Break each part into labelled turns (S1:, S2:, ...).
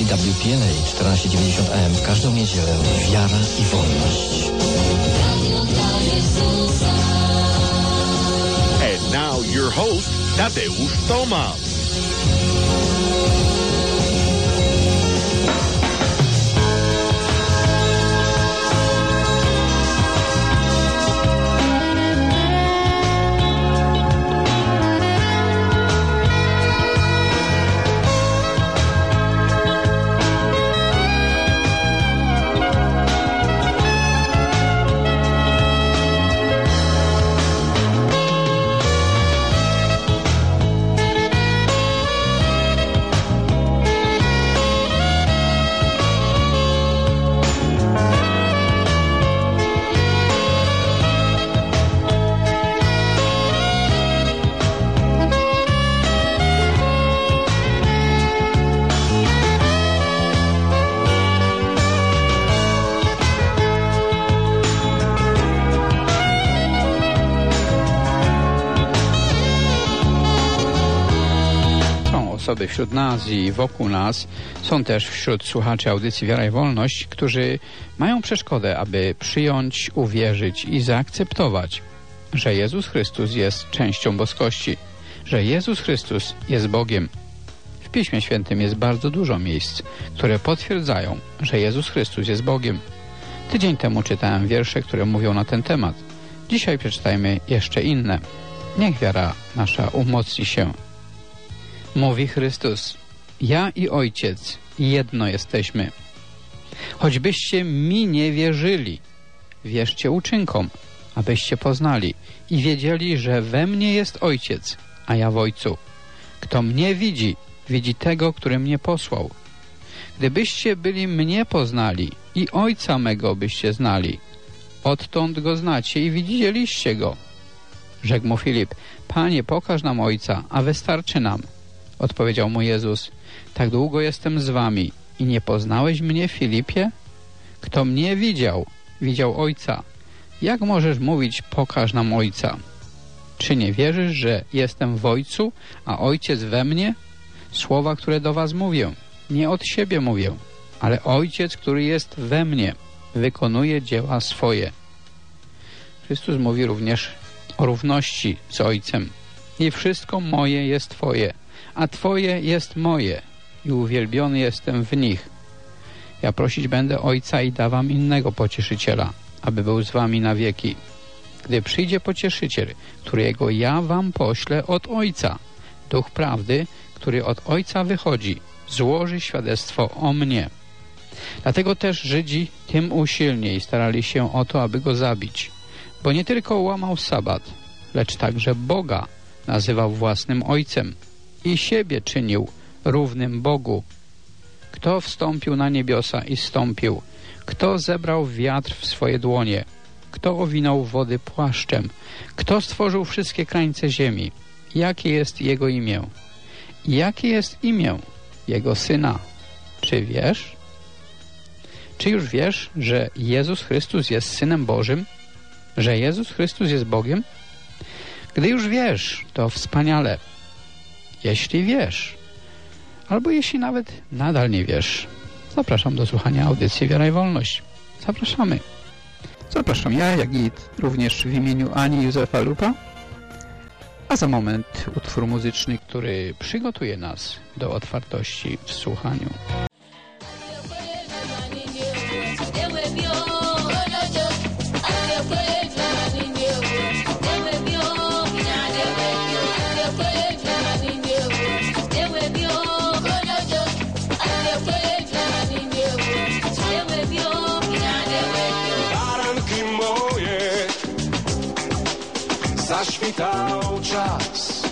S1: EWTN 1490 AM w każdą niedzielę. Wiara i wolność.
S2: And now your host, Tadeusz Tomasz.
S3: Osoby wśród nas i wokół nas, są też wśród słuchaczy audycji Wiara i Wolność, którzy mają przeszkodę, aby przyjąć, uwierzyć i zaakceptować, że Jezus Chrystus jest częścią boskości, że Jezus Chrystus jest Bogiem. W Piśmie Świętym jest bardzo dużo miejsc, które potwierdzają, że Jezus Chrystus jest Bogiem. Tydzień temu czytałem wiersze, które mówią na ten temat. Dzisiaj przeczytajmy jeszcze inne. Niech wiara nasza umocni się. Mówi Chrystus: ja i Ojciec jedno jesteśmy. Choćbyście mi nie wierzyli, wierzcie uczynkom, abyście poznali i wiedzieli, że we mnie jest Ojciec, a ja w Ojcu. Kto mnie widzi, widzi tego, który mnie posłał. Gdybyście byli mnie poznali i Ojca mego byście znali, odtąd go znacie i widzieliście go. Rzekł mu Filip: Panie, pokaż nam Ojca, a wystarczy nam. Odpowiedział mu Jezus: tak długo jestem z wami i nie poznałeś mnie, Filipie? Kto mnie widział, widział Ojca. Jak możesz mówić: pokaż nam Ojca? Czy nie wierzysz, że jestem w Ojcu, a Ojciec we mnie? Słowa, które do was mówię, nie od siebie mówię, ale Ojciec, który jest we mnie, wykonuje dzieła swoje. Chrystus mówi również o równości z Ojcem. I wszystko moje jest Twoje, a Twoje jest moje i uwielbiony jestem w nich. Ja prosić będę Ojca i da wam innego pocieszyciela, aby był z wami na wieki. Gdy przyjdzie pocieszyciel, którego ja wam poślę od Ojca, Duch Prawdy, który od Ojca wychodzi, złoży świadectwo o mnie. Dlatego też Żydzi tym usilniej starali się o to, aby go zabić, bo nie tylko łamał sabat, lecz także Boga nazywał własnym Ojcem i siebie czynił równym Bogu. Kto wstąpił na niebiosa i zstąpił? Kto zebrał wiatr w swoje dłonie? Kto owinął wody płaszczem? Kto stworzył wszystkie krańce ziemi? Jakie jest Jego imię? Jakie jest imię Jego Syna? Czy wiesz? Czy już wiesz, że Jezus Chrystus jest Synem Bożym? Że Jezus Chrystus jest Bogiem? Gdy już wiesz, to wspaniale. Jeśli wiesz, albo jeśli nawet nadal nie wiesz, zapraszam do słuchania audycji Wiara i Wolność. Zapraszamy. Zapraszam ja, jak i również w imieniu Ani Józefa Lupa. A za moment utwór muzyczny, który przygotuje nas do otwartości w słuchaniu.
S4: Zaświtał czas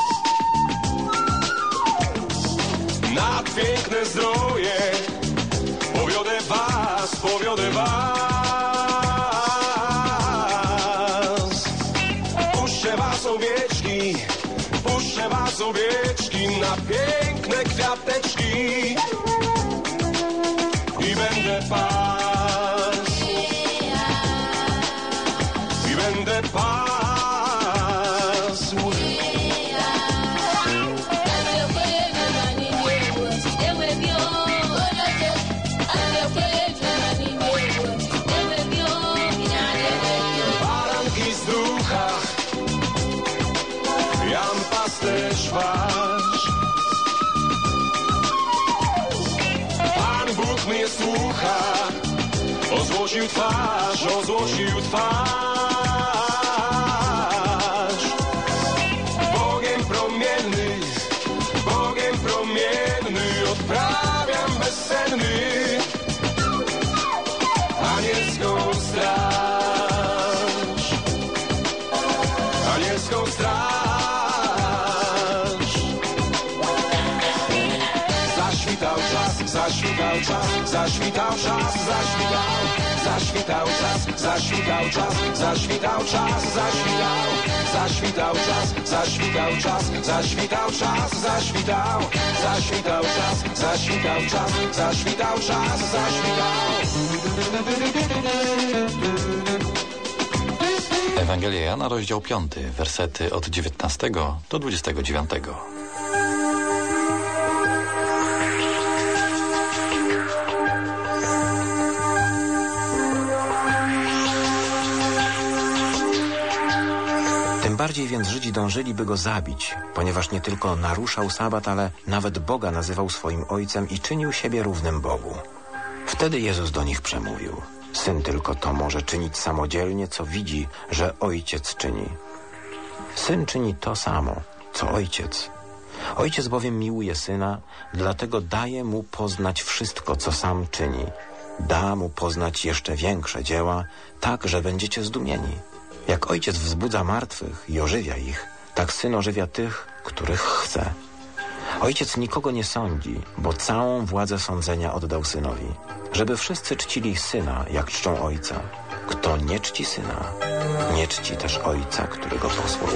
S4: na piękne zdroje. Powiodę was, powiodę was. Puszczę was owieczki na piękne kwiateczki i będę pas, i będę pas. twarz. Pan Bóg mnie słucha, ozłocił twarz, ozłocił twarz. Bogiem promienny, odprawiam bezsenny anielską straż, anielską straż. Zaświtał czas, zaświtał czas, zaświtał czas, zaświtał czas, zaświtał czas, zaświtał czas, zaświtał czas, zaświtał czas, zaświtał czas, zaświtał czas, zaświtał czas, zaświtał czas, zaświtał.
S5: Ewangelia Jana, rozdział 5, wersety od 19 do 29.
S6: Tym bardziej więc Żydzi dążyli, by go zabić, ponieważ nie tylko naruszał sabat, ale nawet Boga nazywał swoim Ojcem i czynił siebie równym Bogu. Wtedy Jezus do nich przemówił: Syn tylko to może czynić samodzielnie, co widzi, że Ojciec czyni. Syn czyni to samo, co Ojciec. Ojciec bowiem miłuje Syna, dlatego daje mu poznać wszystko, co sam czyni. Da mu poznać jeszcze większe dzieła, tak, że będziecie zdumieni. Jak Ojciec wzbudza martwych i ożywia ich, tak Syn ożywia tych, których chce. Ojciec nikogo nie sądzi, bo całą władzę sądzenia oddał Synowi, żeby wszyscy czcili Syna, jak czczą Ojca. Kto nie czci Syna, nie czci też Ojca, który go posłał.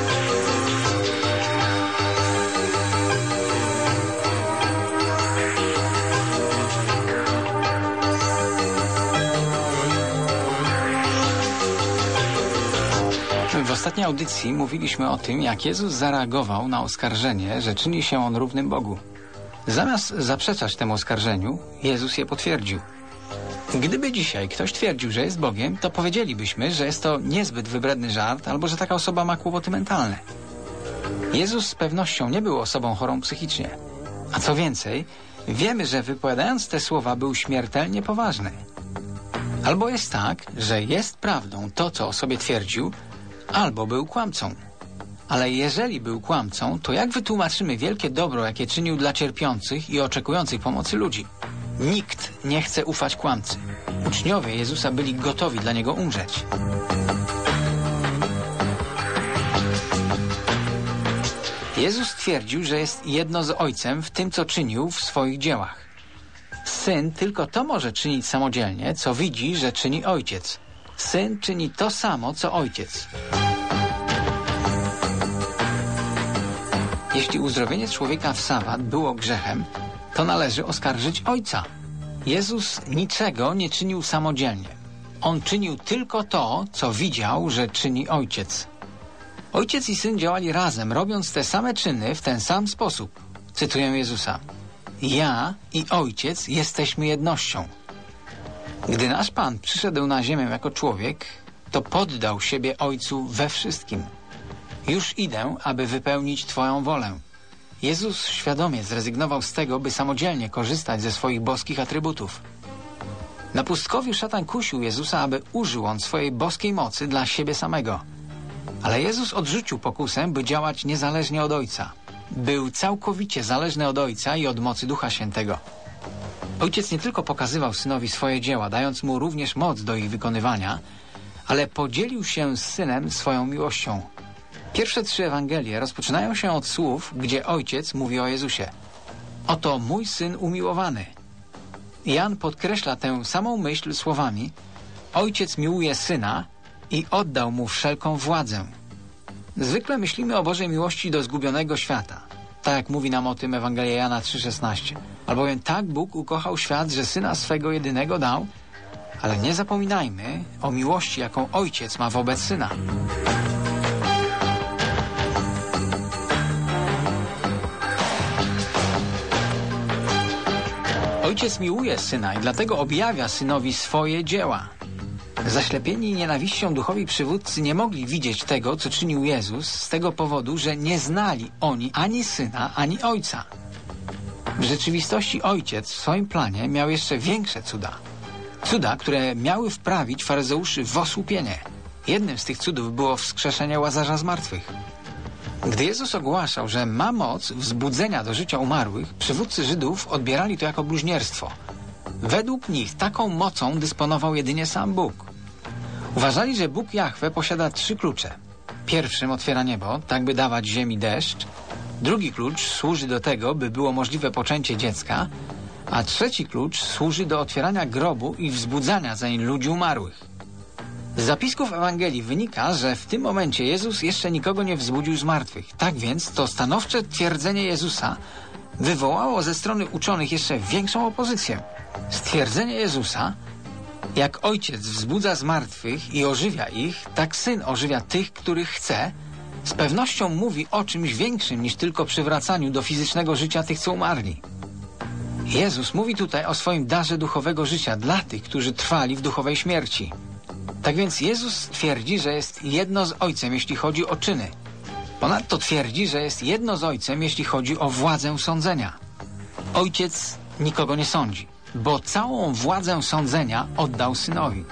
S7: W ostatniej audycji mówiliśmy o tym, jak Jezus zareagował na oskarżenie, że czyni się On równym Bogu. Zamiast zaprzeczać temu oskarżeniu, Jezus je potwierdził. Gdyby dzisiaj ktoś twierdził, że jest Bogiem, to powiedzielibyśmy, że jest to niezbyt wybredny żart albo że taka osoba ma kłopoty mentalne. Jezus z pewnością nie był osobą chorą psychicznie. A co więcej, wiemy, że wypowiadając te słowa był śmiertelnie poważny. Albo jest tak, że jest prawdą to, co o sobie twierdził, albo był kłamcą. Ale jeżeli był kłamcą, to jak wytłumaczymy wielkie dobro, jakie czynił dla cierpiących i oczekujących pomocy ludzi? Nikt nie chce ufać kłamcy. Uczniowie Jezusa byli gotowi dla Niego umrzeć. Jezus twierdził, że jest jedno z Ojcem w tym, co czynił w swoich dziełach. Syn tylko to może czynić samodzielnie, co widzi, że czyni Ojciec. Syn czyni to samo, co Ojciec. Jeśli uzdrowienie człowieka w sabat było grzechem, to należy oskarżyć Ojca. Jezus niczego nie czynił samodzielnie. On czynił tylko to, co widział, że czyni Ojciec. Ojciec i Syn działali razem, robiąc te same czyny w ten sam sposób. Cytuję Jezusa: ja i Ojciec jesteśmy jednością. Gdy nasz Pan przyszedł na ziemię jako człowiek, to poddał siebie Ojcu we wszystkim. Już idę, aby wypełnić Twoją wolę. Jezus świadomie zrezygnował z tego, by samodzielnie korzystać ze swoich boskich atrybutów. Na pustkowiu szatan kusił Jezusa, aby użył on swojej boskiej mocy dla siebie samego. Ale Jezus odrzucił pokusę, by działać niezależnie od Ojca. Był całkowicie zależny od Ojca i od mocy Ducha Świętego. Ojciec nie tylko pokazywał Synowi swoje dzieła, dając mu również moc do ich wykonywania, ale podzielił się z Synem swoją miłością. Pierwsze 3 Ewangelie rozpoczynają się od słów, gdzie Ojciec mówi o Jezusie: oto mój Syn umiłowany. Jan podkreśla tę samą myśl słowami: Ojciec miłuje Syna i oddał mu wszelką władzę. Zwykle myślimy o Bożej miłości do zgubionego świata. Tak jak mówi nam o tym Ewangelia Jana 3,16. Albowiem tak Bóg ukochał świat, że Syna swego jedynego dał, ale nie zapominajmy o miłości, jaką Ojciec ma wobec Syna. Ojciec miłuje Syna i dlatego objawia Synowi swoje dzieła. Zaślepieni nienawiścią duchowi przywódcy nie mogli widzieć tego, co czynił Jezus, z tego powodu, że nie znali oni ani Syna, ani Ojca. W rzeczywistości Ojciec w swoim planie miał jeszcze większe cuda. Cuda, które miały wprawić faryzeuszy w osłupienie. Jednym z tych cudów było wskrzeszenie Łazarza z martwych. Gdy Jezus ogłaszał, że ma moc wzbudzenia do życia umarłych, przywódcy Żydów odbierali to jako bluźnierstwo. Według nich taką mocą dysponował jedynie sam Bóg. Uważali, że Bóg Jahwe posiada 3 klucze. Pierwszym otwiera niebo, tak by dawać ziemi deszcz. Drugi klucz służy do tego, by było możliwe poczęcie dziecka, a trzeci klucz służy do otwierania grobu i wzbudzania zań ludzi umarłych. Z zapisków Ewangelii wynika, że w tym momencie Jezus jeszcze nikogo nie wzbudził z martwych. Tak więc to stanowcze twierdzenie Jezusa wywołało ze strony uczonych jeszcze większą opozycję. Stwierdzenie Jezusa: jak Ojciec wzbudza z martwych i ożywia ich, tak Syn ożywia tych, których chce, z pewnością mówi o czymś większym niż tylko przywracaniu do fizycznego życia tych, co umarli. Jezus mówi tutaj o swoim darze duchowego życia dla tych, którzy trwali w duchowej śmierci. Tak więc Jezus twierdzi, że jest jedno z Ojcem, jeśli chodzi o czyny. Ponadto twierdzi, że jest jedno z Ojcem, jeśli chodzi o władzę sądzenia. Ojciec nikogo nie sądzi, bo całą władzę sądzenia oddał Synowi.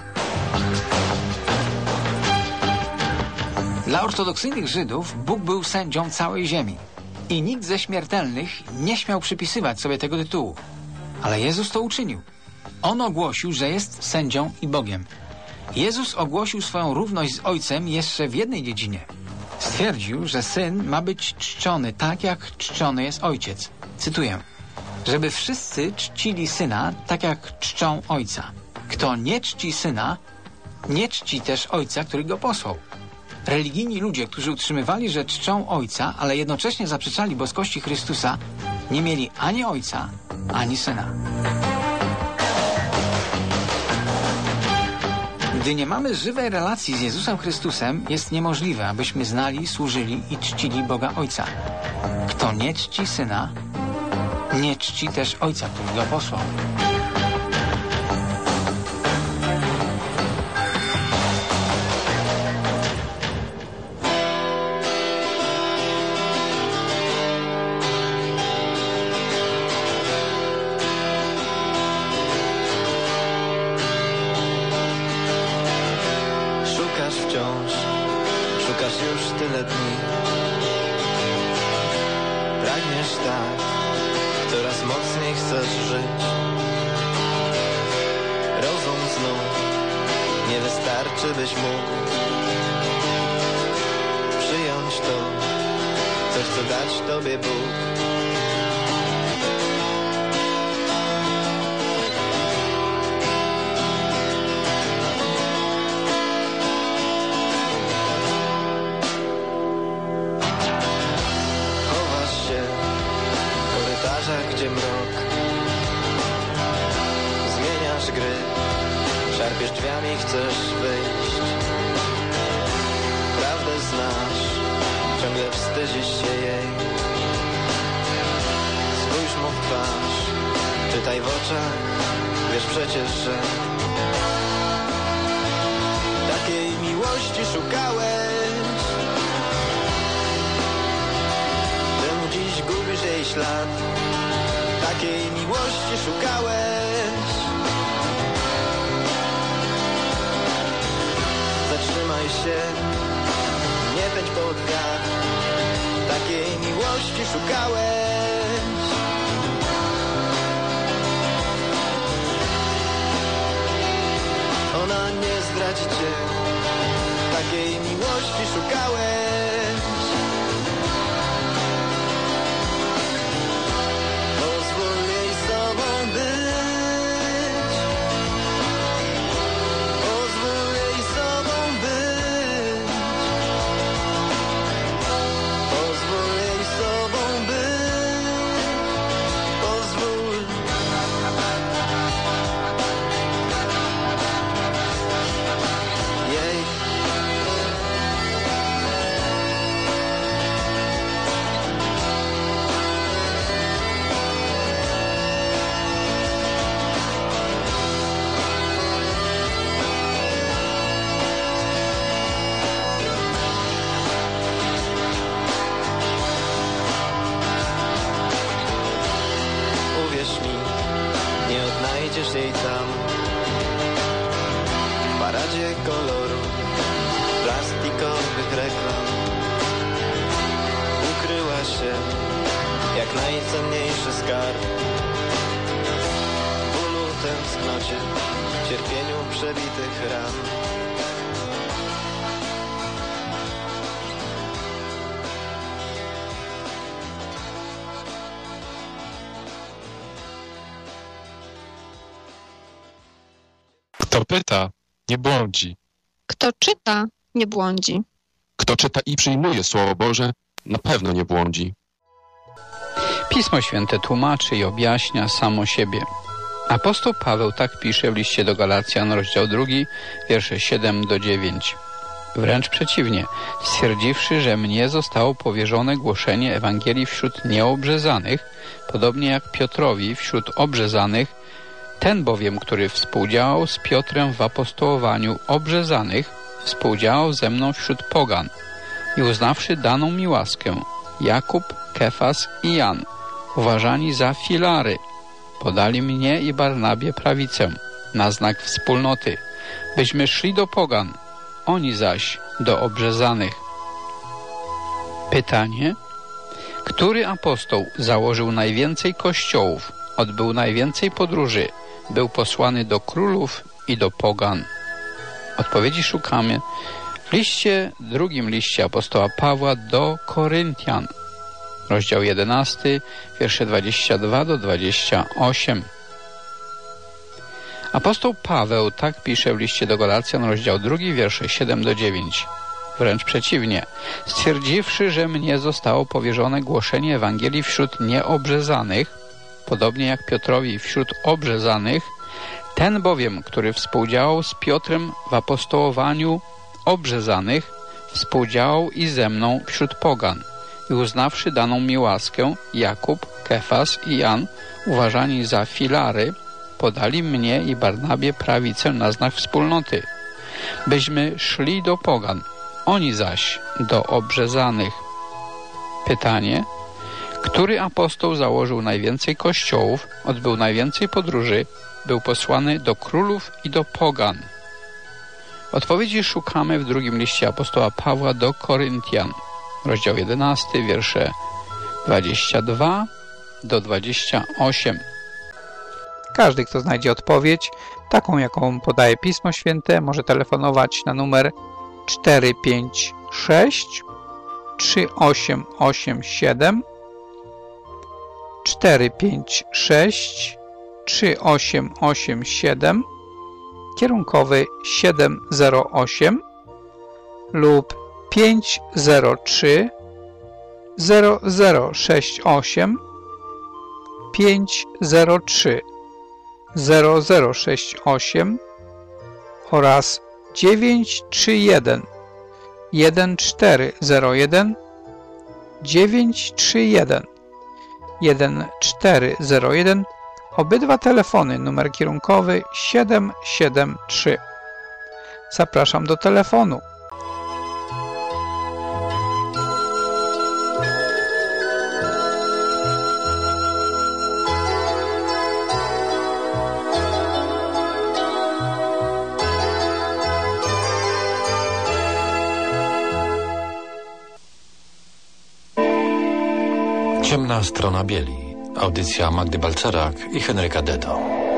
S7: Dla ortodoksyjnych Żydów Bóg był sędzią całej ziemi i nikt ze śmiertelnych nie śmiał przypisywać sobie tego tytułu. Ale Jezus to uczynił. On ogłosił, że jest sędzią i Bogiem. Jezus ogłosił swoją równość z Ojcem jeszcze w jednej dziedzinie. Stwierdził, że Syn ma być czczony tak, jak czczony jest Ojciec. Cytuję: żeby wszyscy czcili Syna tak, jak czczą Ojca. Kto nie czci Syna, nie czci też Ojca, który Go posłał. Religijni ludzie, którzy utrzymywali, że czczą Ojca, ale jednocześnie zaprzeczali boskości Chrystusa, nie mieli ani Ojca, ani Syna. Gdy nie mamy żywej relacji z Jezusem Chrystusem, jest niemożliwe, abyśmy znali, służyli i czcili Boga Ojca. Kto nie czci Syna, nie czci też Ojca, który Go posłał.
S8: Szukasz już tyle dni. Pragniesz tak, coraz mocniej chcesz żyć. Rozum znów nie wystarczy, byś mógł przyjąć to, co chce dać tobie Bóg. Gdzie mrok, zmieniasz gry, szarpiesz drzwiami, chcesz wyjść. Prawdę znasz, ciągle wstydzisz się jej. Spójrz mu w twarz, czytaj w oczach, wiesz przecież, że takiej miłości szukałeś. Czemu dziś gubisz jej ślad? Takiej miłości szukałeś. Zatrzymaj się, nie pędź pod wiatr. Takiej miłości szukałeś. Ona nie zdradzi cię. Takiej miłości szukałeś. paradzie koloru, plastikowych reklam. Ukryła się jak najcenniejszy skarb. W bólu, tęsknocie, cierpieniu przebitych ran.
S9: Kto pyta, nie błądzi.
S10: Kto czyta, nie błądzi.
S9: Kto czyta i przyjmuje Słowo Boże, na pewno nie błądzi.
S3: Pismo Święte tłumaczy i objaśnia samo siebie. Apostoł Paweł tak pisze w liście do Galacjan, rozdział 2, wiersze 7-9. Wręcz przeciwnie, stwierdziwszy, że mnie zostało powierzone głoszenie Ewangelii wśród nieobrzezanych, podobnie jak Piotrowi wśród obrzezanych, ten bowiem, który współdziałał z Piotrem w apostołowaniu obrzezanych, współdziałał ze mną wśród pogan. I uznawszy daną mi łaskę, Jakub, Kefas i Jan, uważani za filary, podali mnie i Barnabie prawicę, na znak wspólnoty, byśmy szli do pogan, oni zaś do obrzezanych. Pytanie: który apostoł założył najwięcej kościołów, odbył najwięcej podróży, był posłany do królów i do pogan? Odpowiedzi szukamy w drugim liście apostoła Pawła do Koryntian, rozdział 11, wiersze 22-28. Apostoł Paweł tak pisze w liście do Galacjan, rozdział 2, wiersze 7-9. Wręcz przeciwnie, stwierdziwszy, że mnie zostało powierzone głoszenie Ewangelii wśród nieobrzezanych, podobnie jak Piotrowi wśród obrzezanych, ten bowiem, który współdziałał z Piotrem w apostołowaniu obrzezanych, współdziałał i ze mną wśród pogan. I uznawszy daną mi łaskę, Jakub, Kefas i Jan, uważani za filary, podali mnie i Barnabie prawicę na znak wspólnoty, byśmy szli do pogan, oni zaś do obrzezanych. Pytanie: który apostoł założył najwięcej kościołów, odbył najwięcej podróży, był posłany do królów i do pogan? Odpowiedzi szukamy w drugim liście apostoła Pawła do Koryntian, rozdział 11, wiersze 22-28.
S11: Każdy, kto znajdzie odpowiedź, taką jaką podaje Pismo Święte, może telefonować na numer 456 3887 456 3887, kierunkowy 708 lub 503 0068 503 0068 oraz 931 1401 931 1401. Obydwa telefony, numer kierunkowy 773. Zapraszam do telefonu.
S5: Ciemna strona bieli. Audycja Magdy Balcerak i Henryka Deto.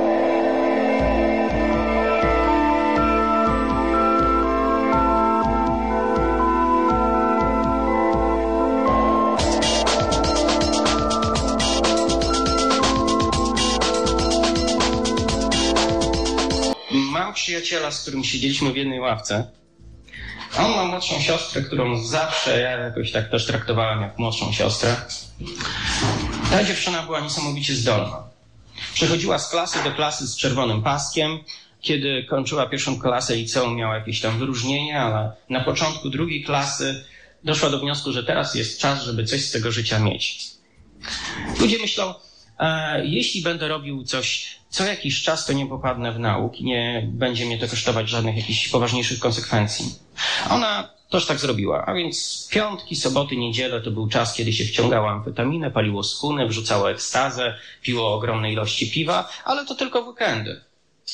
S12: Mam przyjaciela, z którym siedzieliśmy w jednej ławce. A on ma młodszą siostrę, którą zawsze ja jakoś tak też traktowałem jak młodszą siostrę. Ta dziewczyna była niesamowicie zdolna. Przechodziła z klasy do klasy z czerwonym paskiem. Kiedy kończyła pierwszą klasę liceum, miała jakieś tam wyróżnienie, ale na początku drugiej klasy doszła do wniosku, że teraz jest czas, żeby coś z tego życia mieć. Ludzie myślą, jeśli będę robił coś co jakiś czas, to nie popadnę w nauk i nie będzie mnie to kosztować żadnych jakichś poważniejszych konsekwencji. Ona też tak zrobiła, a więc piątki, soboty, niedziele to był czas, kiedy się wciągało amfetaminę, paliło skóny, wrzucało ekstazę, piło ogromne ilości piwa, ale to tylko w weekendy.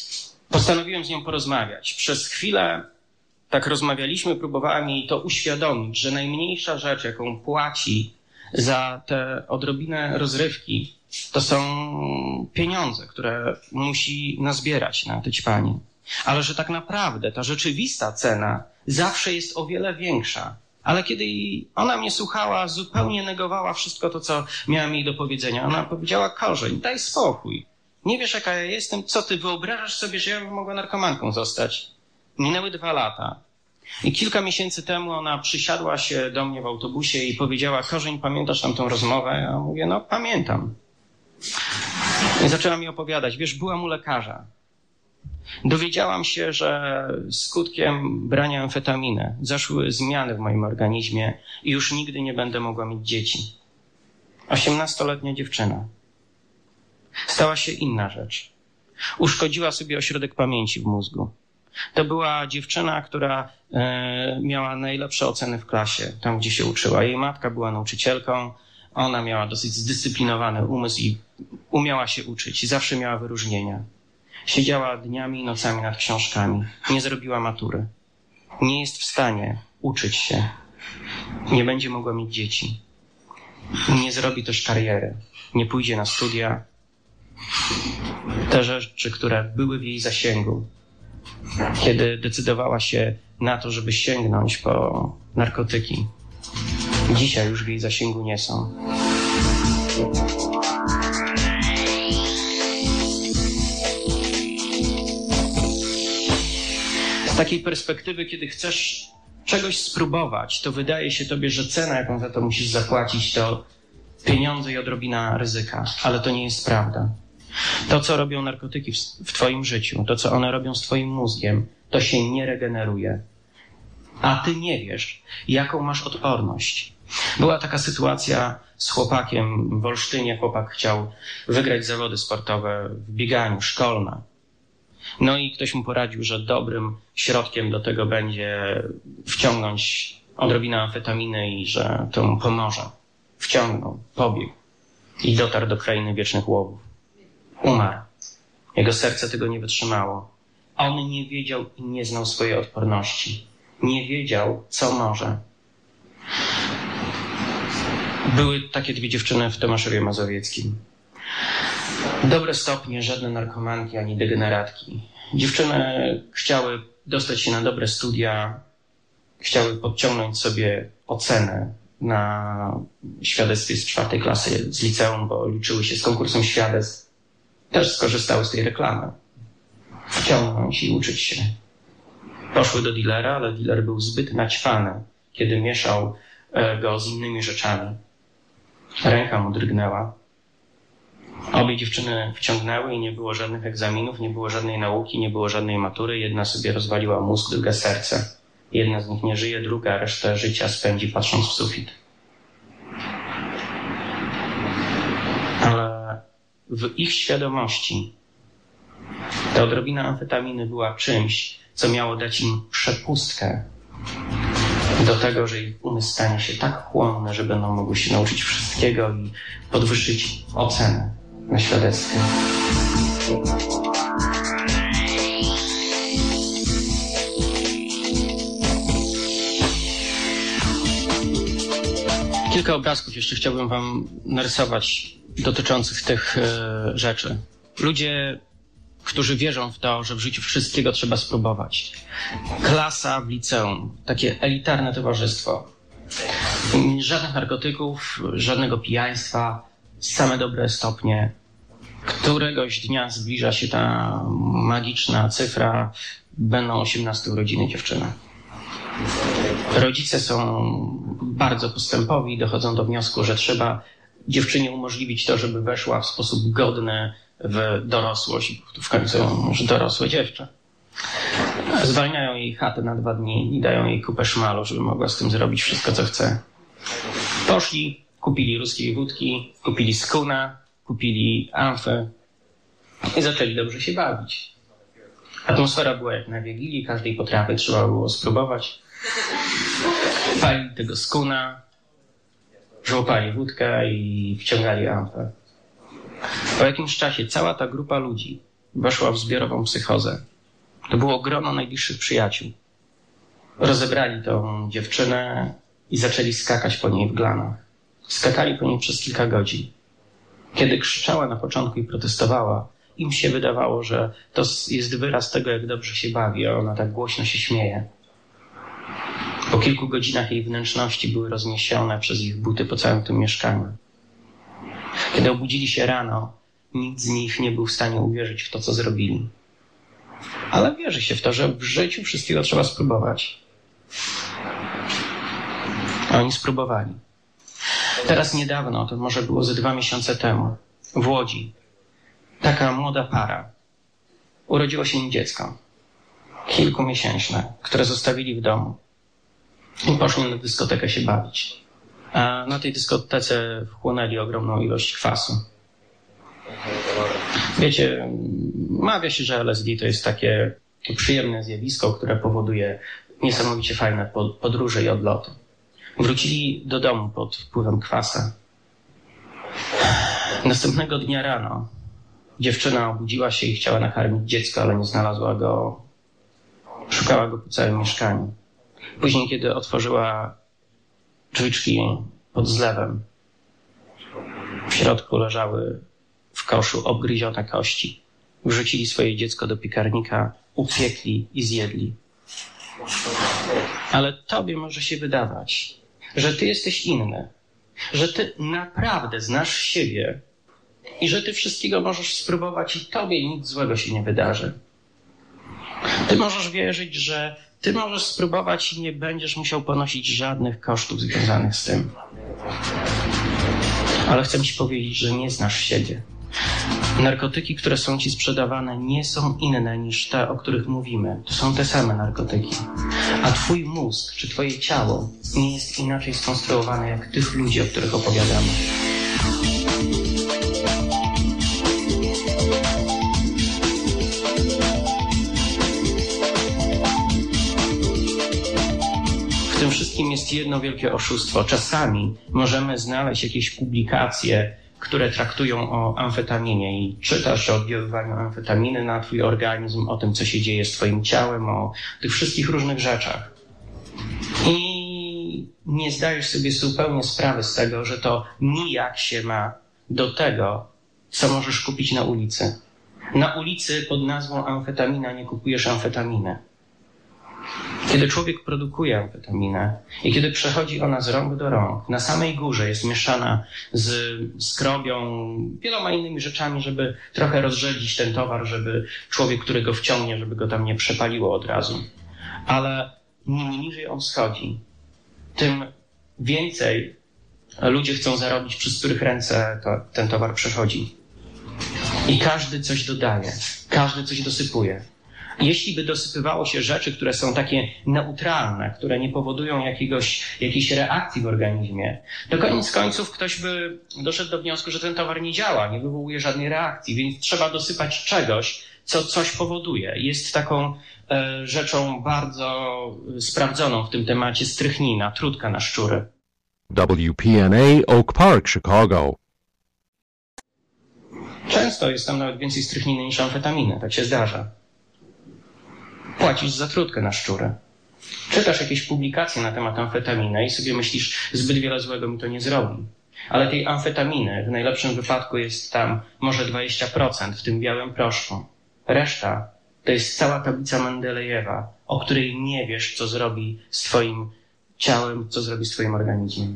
S12: Postanowiłem z nią porozmawiać. Przez chwilę tak rozmawialiśmy, próbowałem jej to uświadomić, że najmniejsza rzecz, jaką płaci za tę odrobinę rozrywki, to są pieniądze, które musi nazbierać na te ćpanie. Ale że tak naprawdę ta rzeczywista cena zawsze jest o wiele większa. Ale kiedy ona mnie słuchała, zupełnie negowała wszystko to, co miałem jej do powiedzenia. Ona powiedziała: Korzeń, daj spokój. Nie wiesz, jaka ja jestem? Co ty wyobrażasz sobie, że ja bym mogła narkomanką zostać? Minęły 2 lata. I kilka miesięcy temu ona przysiadła się do mnie w autobusie i powiedziała: Korzeń, pamiętasz tamtą rozmowę? Ja mówię: no pamiętam. I zaczęła mi opowiadać. Wiesz, byłam u lekarza. Dowiedziałam się, że skutkiem brania amfetaminy zaszły zmiany w moim organizmie i już nigdy nie będę mogła mieć dzieci. 18-letnia dziewczyna. Stała się inna rzecz. Uszkodziła sobie ośrodek pamięci w mózgu. To była dziewczyna, która miała najlepsze oceny w klasie, tam gdzie się uczyła. Jej matka była nauczycielką, ona miała dosyć zdyscyplinowany umysł i umiała się uczyć. Zawsze miała wyróżnienia. Siedziała dniami i nocami nad książkami. Nie zrobiła matury. Nie jest w stanie uczyć się. Nie będzie mogła mieć dzieci. Nie zrobi też kariery. Nie pójdzie na studia. Te rzeczy, które były w jej zasięgu, kiedy decydowała się na to, żeby sięgnąć po narkotyki, dzisiaj już w jej zasięgu nie są. Z takiej perspektywy, kiedy chcesz czegoś spróbować, to wydaje się tobie, że cena, jaką za to musisz zapłacić, to pieniądze i odrobina ryzyka. Ale to nie jest prawda. To, co robią narkotyki w twoim życiu, to, co one robią z twoim mózgiem, to się nie regeneruje. A ty nie wiesz, jaką masz odporność. Była taka sytuacja z chłopakiem w Olsztynie. Chłopak chciał wygrać zawody sportowe w bieganiu, szkolne. No i ktoś mu poradził, że dobrym środkiem do tego będzie wciągnąć odrobinę amfetaminy i że to mu pomoże. Wciągnął, pobiegł i dotarł do krainy wiecznych łowów. Umarł. Jego serce tego nie wytrzymało. On nie wiedział i nie znał swojej odporności. Nie wiedział, co może. Były takie 2 dziewczyny w Tomaszowie Mazowieckim. Dobre stopnie, żadne narkomanki ani degeneratki. Dziewczyny chciały dostać się na dobre studia, chciały podciągnąć sobie ocenę na świadectwie z 4. klasy z liceum, bo liczyły się z konkursem świadectw. Też skorzystały z tej reklamy. Wciągnąć i uczyć się. Poszły do dealera, ale dealer był zbyt naćpany, kiedy mieszał go z innymi rzeczami. Ręka mu drgnęła. Obie dziewczyny wciągnęły i nie było żadnych egzaminów, nie było żadnej nauki, nie było żadnej matury. Jedna sobie rozwaliła mózg, druga serce. Jedna z nich nie żyje, druga resztę życia spędzi patrząc w sufit. Ale w ich świadomości ta odrobina amfetaminy była czymś, co miało dać im przepustkę do tego, że ich umysł stanie się tak chłonny, że będą mogły się nauczyć wszystkiego i podwyższyć ocenę na świadectwie. Kilka obrazków jeszcze chciałbym wam narysować dotyczących tych rzeczy. Ludzie, którzy wierzą w to, że w życiu wszystkiego trzeba spróbować. Klasa w liceum, takie elitarne towarzystwo. Żadnych narkotyków, żadnego pijaństwa, same dobre stopnie. Któregoś dnia zbliża się ta magiczna cyfra, będą 18 urodziny dziewczyny. Rodzice są bardzo postępowi, dochodzą do wniosku, że trzeba dziewczynie umożliwić to, żeby weszła w sposób godny w dorosłość, w końcu już dorosłe dziewczę. Zwalniają jej chatę na 2 dni i dają jej kupę szmalu, żeby mogła z tym zrobić wszystko, co chce. Poszli, kupili ruskiej wódki, kupili skuna, kupili amfę i zaczęli dobrze się bawić. Atmosfera była jak na Wigilii, każdej potrawy trzeba było spróbować. Pali tego skuna, żłopali wódkę i wciągali amfę. Po jakimś czasie cała ta grupa ludzi weszła w zbiorową psychozę. To było grono najbliższych przyjaciół. Rozebrali tą dziewczynę i zaczęli skakać po niej w glanach. Skakali po niej przez kilka godzin. Kiedy krzyczała na początku i protestowała, im się wydawało, że to jest wyraz tego, jak dobrze się bawi, a ona tak głośno się śmieje. Po kilku godzinach jej wnętrzności były rozniesione przez ich buty po całym tym mieszkaniu. Kiedy obudzili się rano, nikt z nich nie był w stanie uwierzyć w to, co zrobili. Ale wierzy się w to, że w życiu wszystkiego trzeba spróbować. A oni spróbowali. Teraz niedawno, to może było ze 2 miesiące temu, w Łodzi, taka młoda para. Urodziło się im dziecko, kilkumiesięczne, które zostawili w domu i poszli na dyskotekę się bawić. A na tej dyskotece wchłonęli ogromną ilość kwasu. Wiecie, mawia się, że LSD to jest takie przyjemne zjawisko, które powoduje niesamowicie fajne podróże i odloty. Wrócili do domu pod wpływem kwasa. Następnego dnia rano dziewczyna obudziła się i chciała nakarmić dziecko, ale nie znalazła go. Szukała go po całym mieszkaniu. Później, kiedy otworzyła drzwiczki pod zlewem, w środku leżały w koszu obgryzione kości. Wrzucili swoje dziecko do piekarnika, upiekli i zjedli. Ale tobie może się wydawać, że ty jesteś inny, że ty naprawdę znasz siebie i że ty wszystkiego możesz spróbować i tobie nic złego się nie wydarzy. Ty możesz wierzyć, że ty możesz spróbować i nie będziesz musiał ponosić żadnych kosztów związanych z tym. Ale chcę ci powiedzieć, że nie znasz siebie. Narkotyki, które są ci sprzedawane, nie są inne niż te, o których mówimy. To są te same narkotyki. A twój mózg, czy twoje ciało nie jest inaczej skonstruowane jak tych ludzi, o których opowiadamy. W tym wszystkim jest jedno wielkie oszustwo. Czasami możemy znaleźć jakieś publikacje, które traktują o amfetaminie i czytasz o oddziaływaniu amfetaminy na twój organizm, o tym, co się dzieje z twoim ciałem, o tych wszystkich różnych rzeczach. I nie zdajesz sobie zupełnie sprawy z tego, że to nijak się ma do tego, co możesz kupić na ulicy. Na ulicy pod nazwą amfetamina nie kupujesz amfetaminy. Kiedy człowiek produkuje amfetaminę i kiedy przechodzi ona z rąk do rąk, na samej górze jest mieszana z skrobią, wieloma innymi rzeczami, żeby trochę rozrzedzić ten towar, żeby człowiek, który go wciągnie, żeby go tam nie przepaliło od razu. Ale im niżej on schodzi, tym więcej ludzie chcą zarobić, przez których ręce ten towar przechodzi. I każdy coś dodaje, każdy coś dosypuje. Jeśli by dosypywało się rzeczy, które są takie neutralne, które nie powodują jakiejś reakcji w organizmie, to koniec końców ktoś by doszedł do wniosku, że ten towar nie działa, nie wywołuje żadnej reakcji, więc trzeba dosypać czegoś, co coś powoduje. Jest taką rzeczą bardzo sprawdzoną w tym temacie strychnina, trudka na szczury.
S2: WPNA Oak Park, Chicago.
S12: Często jest tam nawet więcej strychniny niż amfetaminy, tak się zdarza. Płacisz za trutkę na szczury. Czytasz jakieś publikacje na temat amfetaminy i sobie myślisz, zbyt wiele złego mi to nie zrobi. Ale tej amfetaminy w najlepszym wypadku jest tam może 20% w tym białym proszku. Reszta to jest cała tablica Mendelejewa, o której nie wiesz, co zrobi z twoim ciałem, co zrobi z twoim organizmem.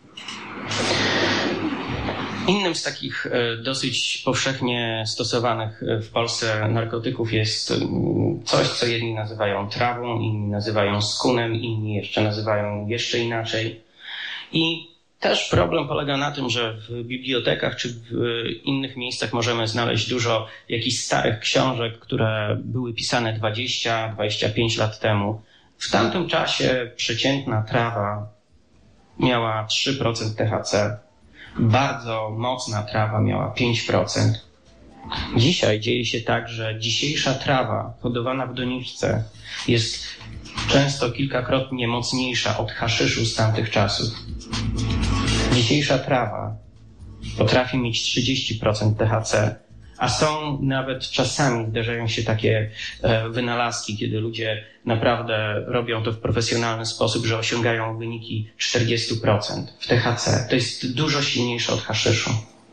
S12: Innym z takich dosyć powszechnie stosowanych w Polsce narkotyków jest coś, co jedni nazywają trawą, inni nazywają skunem, inni jeszcze nazywają jeszcze inaczej. I też problem polega na tym, że w bibliotekach czy w innych miejscach możemy znaleźć dużo jakichś starych książek, które były pisane 20-25 lat temu. W tamtym czasie przeciętna trawa miała 3% THC. Bardzo mocna trawa miała 5%. Dzisiaj dzieje się tak, że dzisiejsza trawa hodowana w doniczce jest często kilkakrotnie mocniejsza od haszyszu z tamtych czasów. Dzisiejsza trawa potrafi mieć 30% THC, A są nawet czasami zdarzają się takie wynalazki, kiedy ludzie naprawdę robią to w profesjonalny sposób, że osiągają wyniki 40% w THC. To jest dużo silniejsze od haszyszu.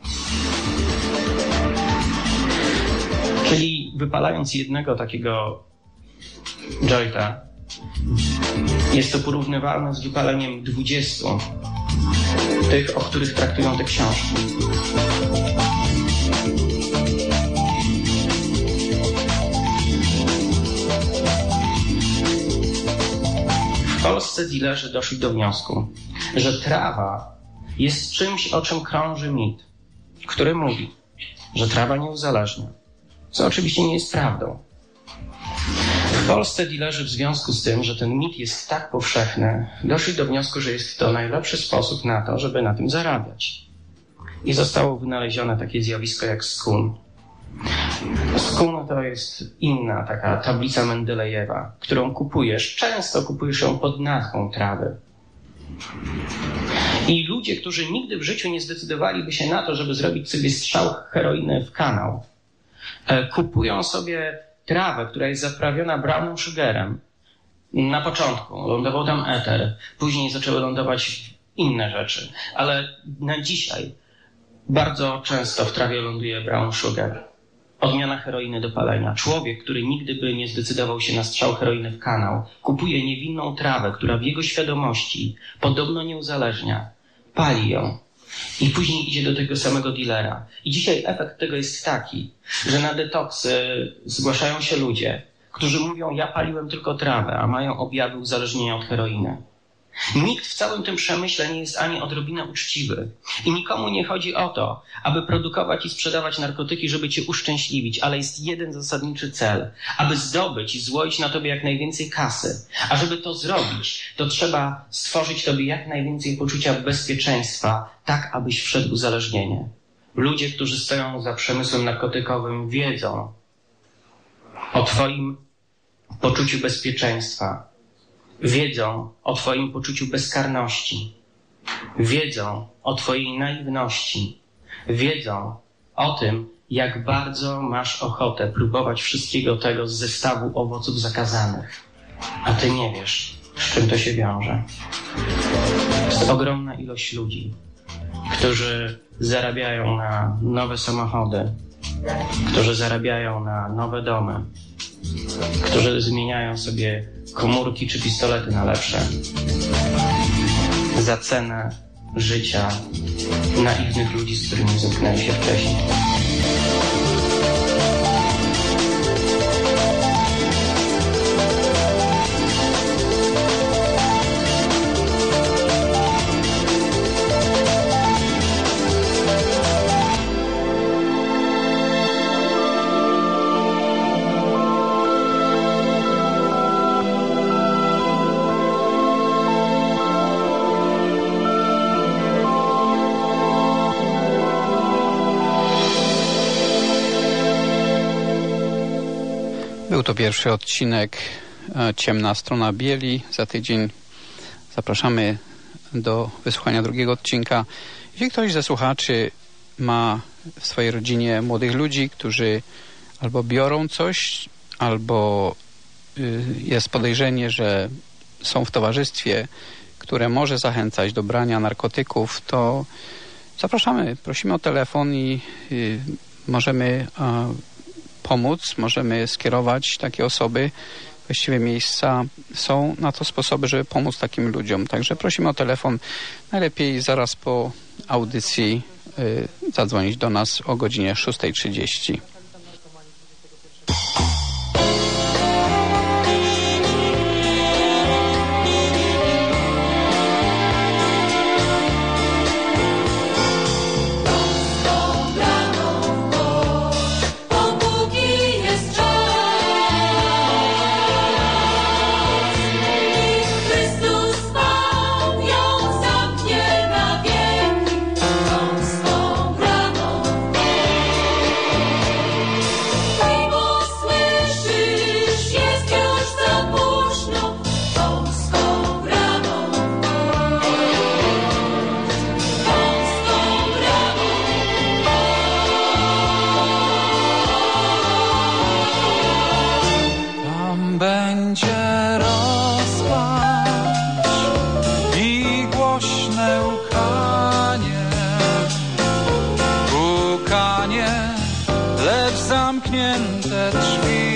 S12: Czyli wypalając jednego takiego jointa, jest to porównywalne z wypaleniem 20 tych, o których traktują te książki. W Polsce dilerzy doszli do wniosku, że trawa jest czymś, o czym krąży mit, który mówi, że trawa nie uzależnia, co oczywiście nie jest prawdą. W Polsce dilerzy w związku z tym, że ten mit jest tak powszechny, doszli do wniosku, że jest to najlepszy sposób na to, żeby na tym zarabiać. I zostało wynalezione takie zjawisko jak skun. Skun to jest inna taka tablica Mendelejewa, którą kupujesz. Często kupujesz ją pod nazwą trawy. I ludzie, którzy nigdy w życiu nie zdecydowaliby się na to, żeby zrobić sobie strzał heroiny w kanał, kupują sobie trawę, która jest zaprawiona brownem sugarem. Na początku lądował tam eter, później zaczęły lądować inne rzeczy, ale na dzisiaj bardzo często w trawie ląduje brown sugar. Odmiana heroiny do palenia. Człowiek, który nigdy by nie zdecydował się na strzał heroiny w kanał, kupuje niewinną trawę, która w jego świadomości podobno nie uzależnia, pali ją i później idzie do tego samego dealera. I dzisiaj efekt tego jest taki, że na detoksy zgłaszają się ludzie, którzy mówią, ja paliłem tylko trawę, a mają objawy uzależnienia od heroiny. Nikt w całym tym przemyśle nie jest ani odrobinę uczciwy. I nikomu nie chodzi o to, aby produkować i sprzedawać narkotyki, żeby cię uszczęśliwić, ale jest jeden zasadniczy cel, aby zdobyć i złoić na tobie jak najwięcej kasy. A żeby to zrobić, to trzeba stworzyć tobie jak najwięcej poczucia bezpieczeństwa, tak abyś wszedł w uzależnienie. Ludzie, którzy stoją za przemysłem narkotykowym, wiedzą o twoim poczuciu bezpieczeństwa. Wiedzą o twoim poczuciu bezkarności. Wiedzą o twojej naiwności. Wiedzą o tym, jak bardzo masz ochotę próbować wszystkiego tego z zestawu owoców zakazanych. A ty nie wiesz, z czym to się wiąże. Jest ogromna ilość ludzi, którzy zarabiają na nowe samochody, którzy zarabiają na nowe domy, którzy zmieniają sobie komórki czy pistolety na lepsze za cenę życia naiwnych ludzi, z którymi zetknęli się wcześniej.
S3: Był to pierwszy odcinek Ciemna strona bieli. Za tydzień zapraszamy do wysłuchania drugiego odcinka. Jeśli ktoś ze słuchaczy ma w swojej rodzinie młodych ludzi, którzy albo biorą coś, albo jest podejrzenie, że są w towarzystwie, które może zachęcać do brania narkotyków, to zapraszamy, prosimy o telefon i możemy pomóc, możemy skierować takie osoby. Właściwie miejsca są na to sposoby, żeby pomóc takim ludziom. Także prosimy o telefon. Najlepiej zaraz po audycji zadzwonić do nas o godzinie 6:30.
S13: Sweet będzie rozpacz i głośne łkanie, pukanie, lecz zamknięte drzwi.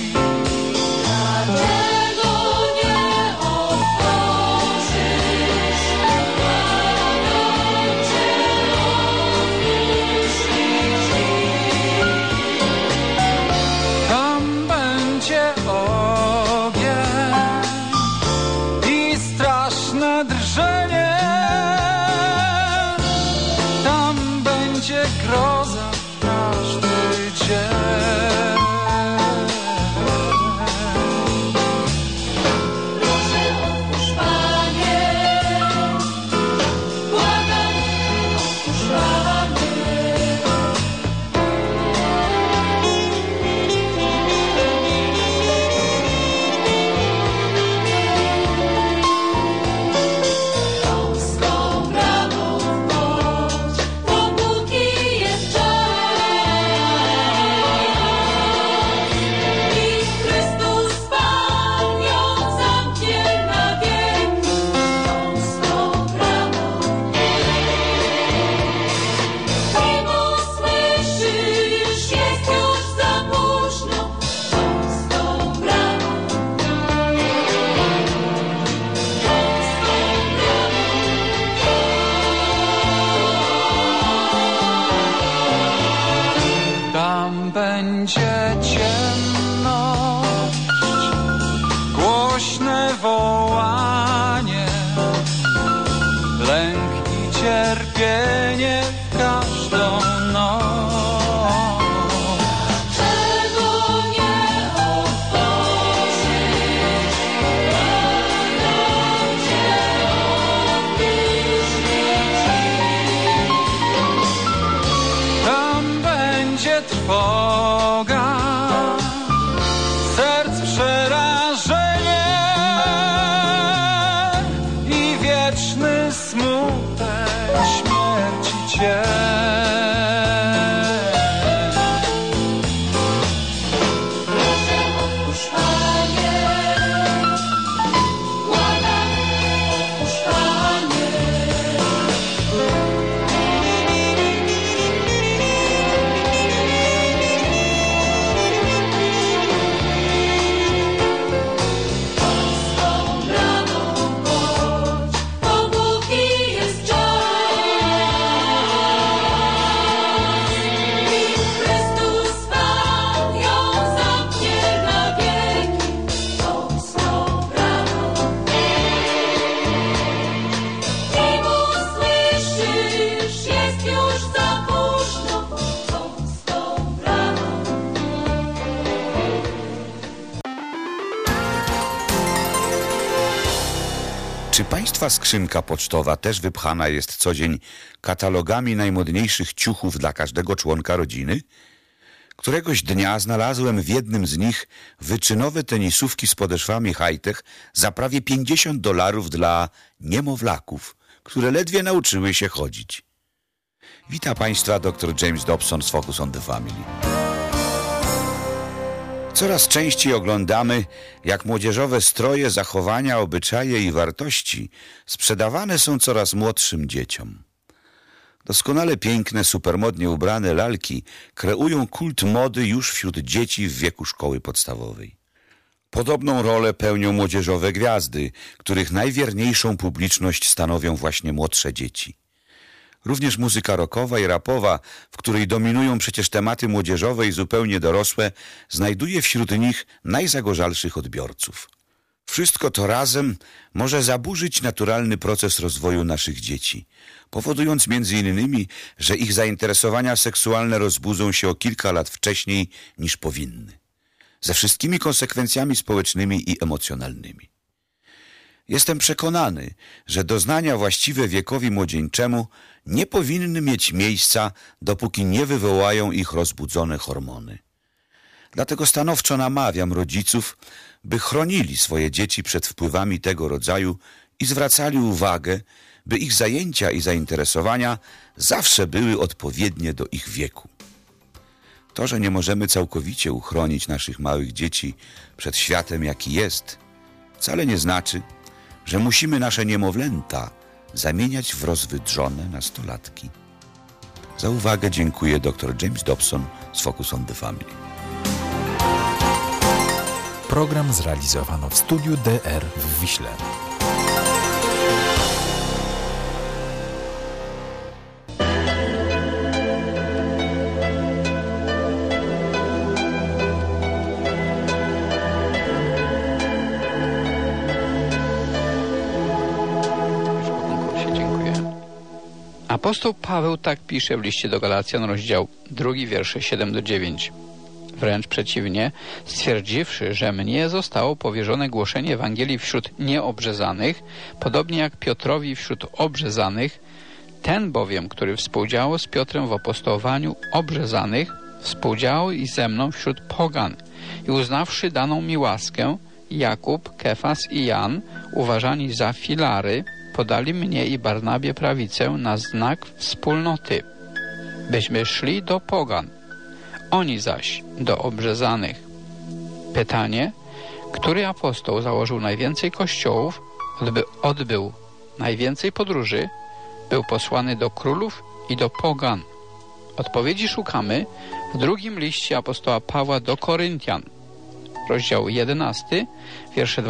S14: Czy państwa skrzynka pocztowa też wypchana jest co dzień katalogami najmodniejszych ciuchów dla każdego członka rodziny? Któregoś dnia znalazłem w jednym z nich wyczynowe tenisówki z podeszwami high-tech za prawie $50 dla niemowlaków, które ledwie nauczyły się chodzić. Wita państwa dr James Dobson z Focus on the Family. Coraz częściej oglądamy, jak młodzieżowe stroje, zachowania, obyczaje i wartości sprzedawane są coraz młodszym dzieciom. Doskonale piękne, supermodnie ubrane lalki kreują kult mody już wśród dzieci w wieku szkoły podstawowej. Podobną rolę pełnią młodzieżowe gwiazdy, których najwierniejszą publiczność stanowią właśnie młodsze dzieci. Również muzyka rockowa i rapowa, w której dominują przecież tematy młodzieżowe i zupełnie dorosłe, znajduje wśród nich najzagorzalszych odbiorców. Wszystko to razem może zaburzyć naturalny proces rozwoju naszych dzieci, powodując między innymi, że ich zainteresowania seksualne rozbudzą się o kilka lat wcześniej niż powinny, ze wszystkimi konsekwencjami społecznymi i emocjonalnymi. Jestem przekonany, że doznania właściwe wiekowi młodzieńczemu nie powinny mieć miejsca, dopóki nie wywołają ich rozbudzone hormony. Dlatego stanowczo namawiam rodziców, by chronili swoje dzieci przed wpływami tego rodzaju i zwracali uwagę, by ich zajęcia i zainteresowania zawsze były odpowiednie do ich wieku. To, że nie możemy całkowicie uchronić naszych małych dzieci przed światem, jaki jest, wcale nie znaczy, że musimy nasze niemowlęta zamieniać w rozwydrzone nastolatki. Za uwagę dziękuję dr James Dobson z Focus on the Family.
S15: Program zrealizowano w studiu DR w Wiśle.
S3: Apostoł Paweł tak pisze w liście do Galacjan, rozdział 2, wiersze 7-9. Wręcz przeciwnie, stwierdziwszy, że mnie zostało powierzone głoszenie Ewangelii wśród nieobrzezanych, podobnie jak Piotrowi wśród obrzezanych, ten bowiem, który współdziałał z Piotrem w apostołowaniu obrzezanych, współdziałał i ze mną wśród pogan. I uznawszy daną mi łaskę, Jakub, Kefas i Jan, uważani za filary, podali mnie i Barnabie prawicę na znak wspólnoty, byśmy szli do pogan, oni zaś do obrzezanych. Pytanie, który apostoł założył najwięcej kościołów, odbył najwięcej podróży, był posłany do królów i do pogan? Odpowiedzi szukamy w drugim liście apostoła Pawła do Koryntian, rozdział 11, wiersze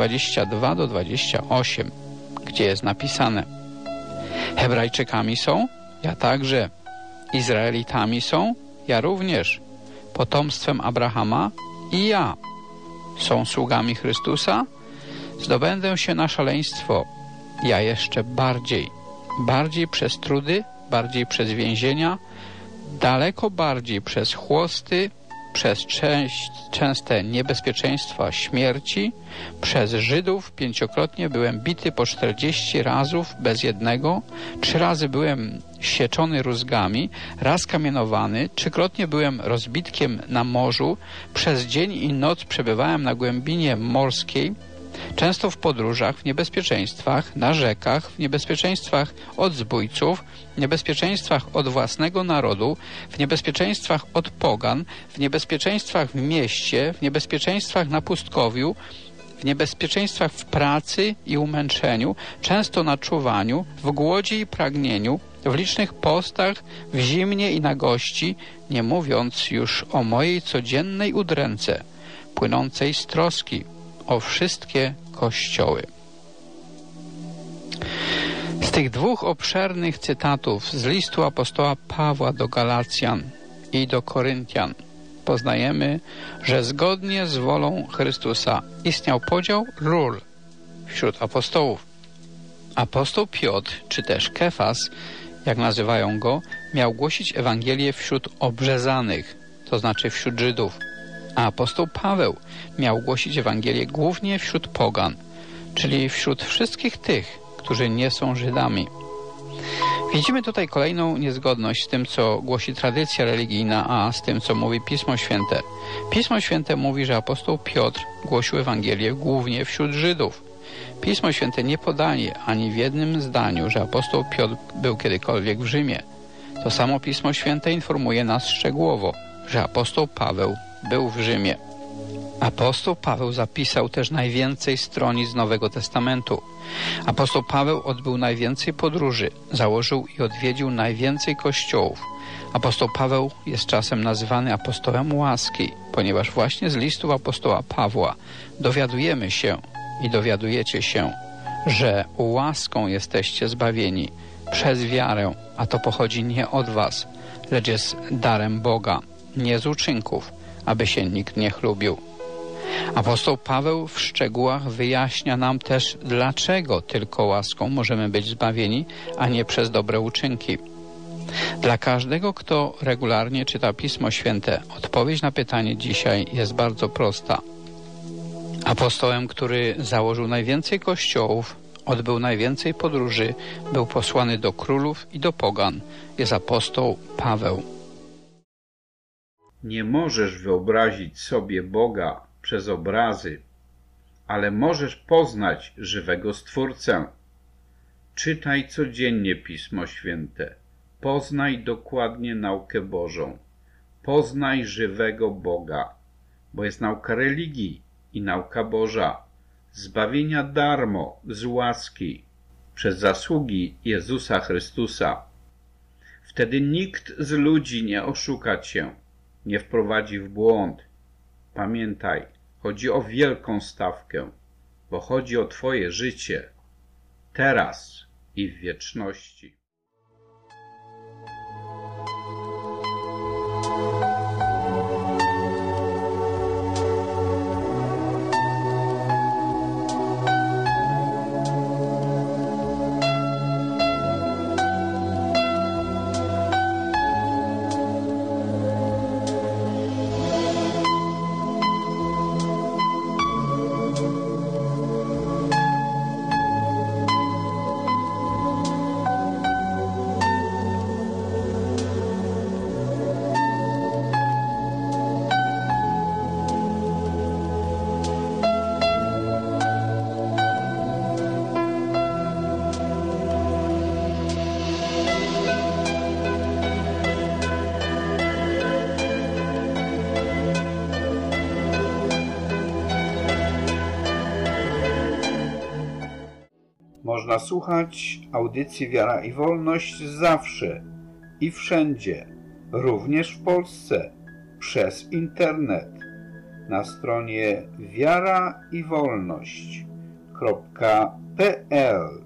S3: 22-28, gdzie jest napisane: Hebrajczykami są, ja także, Izraelitami są, ja również, potomstwem Abrahama i ja. Są sługami Chrystusa, zdobędę się na szaleństwo, ja jeszcze bardziej przez trudy, bardziej przez więzienia, daleko bardziej przez chłosty, przez częste niebezpieczeństwa śmierci, przez Żydów 5-krotnie byłem bity po 40 razów bez jednego, 3 razy byłem sieczony rózgami, raz kamienowany, 3-krotnie byłem rozbitkiem na morzu, przez dzień i noc przebywałem na głębinie morskiej, często w podróżach, w niebezpieczeństwach, na rzekach, w niebezpieczeństwach od zbójców, w niebezpieczeństwach od własnego narodu, w niebezpieczeństwach od pogan, w niebezpieczeństwach w mieście, w niebezpieczeństwach na pustkowiu, w niebezpieczeństwach w pracy i umęczeniu, często na czuwaniu, w głodzie i pragnieniu, w licznych postach, w zimnie i nagości, nie mówiąc już o mojej codziennej udręce, płynącej z troski o wszystkie kościoły. Z tych 2 obszernych cytatów z listu apostoła Pawła do Galacjan i do Koryntian poznajemy, że zgodnie z wolą Chrystusa istniał podział ról wśród apostołów. Apostoł Piotr, czy też Kefas, jak nazywają go, miał głosić Ewangelię wśród obrzezanych, to znaczy wśród Żydów, a apostoł Paweł miał głosić Ewangelię głównie wśród pogan, czyli wśród wszystkich tych, którzy nie są Żydami. Widzimy tutaj kolejną niezgodność z tym, co głosi tradycja religijna, a z tym, co mówi Pismo Święte. Pismo Święte mówi, że apostoł Piotr głosił Ewangelię głównie wśród Żydów. Pismo Święte nie podaje ani w jednym zdaniu, że apostoł Piotr był kiedykolwiek w Rzymie. To samo Pismo Święte informuje nas szczegółowo, że apostoł Paweł był w Rzymie. Apostoł Paweł zapisał też najwięcej stronic Nowego Testamentu. Apostoł Paweł odbył najwięcej podróży, założył i odwiedził najwięcej kościołów. Apostoł Paweł jest czasem nazywany apostołem łaski, ponieważ właśnie z listu apostoła Pawła dowiadujemy się i dowiadujecie się, że łaską jesteście zbawieni przez wiarę, a to pochodzi nie od was, lecz jest darem Boga, nie z uczynków, aby się nikt nie chlubił. Apostoł Paweł w szczegółach wyjaśnia nam też, dlaczego tylko łaską możemy być zbawieni, a nie przez dobre uczynki. Dla każdego, kto regularnie czyta Pismo Święte, odpowiedź na pytanie dzisiaj jest bardzo prosta. Apostołem, który założył najwięcej kościołów, odbył najwięcej podróży, był posłany do królów i do pogan, jest apostoł Paweł.
S16: Nie możesz wyobrazić sobie Boga przez obrazy, ale możesz poznać żywego Stwórcę. Czytaj codziennie Pismo Święte. Poznaj dokładnie naukę Bożą. poznaj żywego Boga, bo jest nauka religii i nauka Boża, zbawienia darmo, z łaski, przez zasługi Jezusa Chrystusa. Wtedy nikt z ludzi nie oszuka cię, nie wprowadzi w błąd. Pamiętaj, chodzi o wielką stawkę, bo chodzi o twoje życie, teraz i w wieczności. Można słuchać audycji Wiara i Wolność zawsze i wszędzie, również w Polsce, przez internet na stronie wiaraiwolność.pl.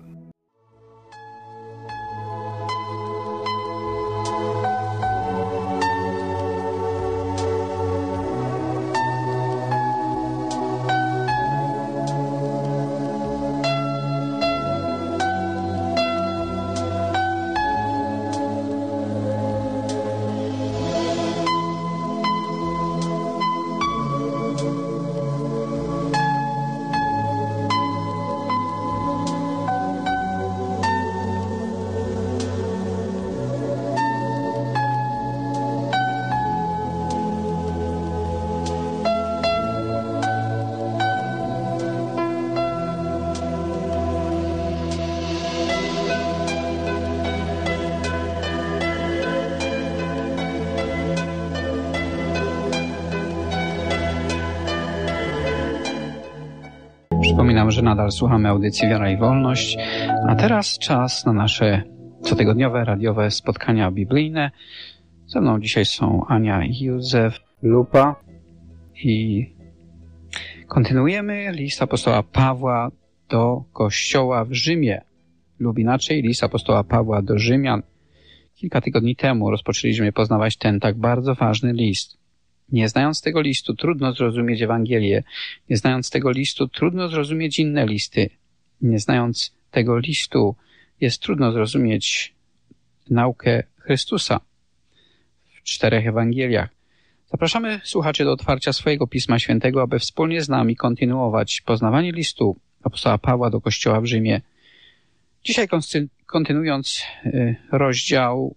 S3: Przypominam, że nadal słuchamy audycji Wiara i Wolność, a teraz czas na nasze cotygodniowe radiowe spotkania biblijne. Ze mną dzisiaj są Ania i Józef Lupa i kontynuujemy list apostoła Pawła do Kościoła w Rzymie, lub inaczej list apostoła Pawła do Rzymian. Kilka tygodni temu rozpoczęliśmy poznawać ten tak bardzo ważny list. Nie znając tego listu, trudno zrozumieć Ewangelię. Nie znając tego listu, trudno zrozumieć inne listy. Nie znając tego listu, jest trudno zrozumieć naukę Chrystusa w 4 Ewangeliach. Zapraszamy słuchaczy do otwarcia swojego Pisma Świętego, aby wspólnie z nami kontynuować poznawanie listu apostoła Pawła do Kościoła w Rzymie. Dzisiaj kontynuując rozdział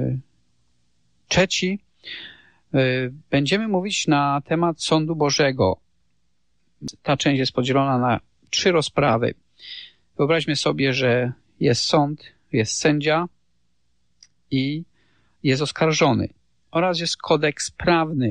S3: 3, będziemy mówić na temat sądu Bożego. Ta część jest podzielona na 3 rozprawy. Wyobraźmy sobie, że jest sąd, jest sędzia i jest oskarżony oraz jest kodeks prawny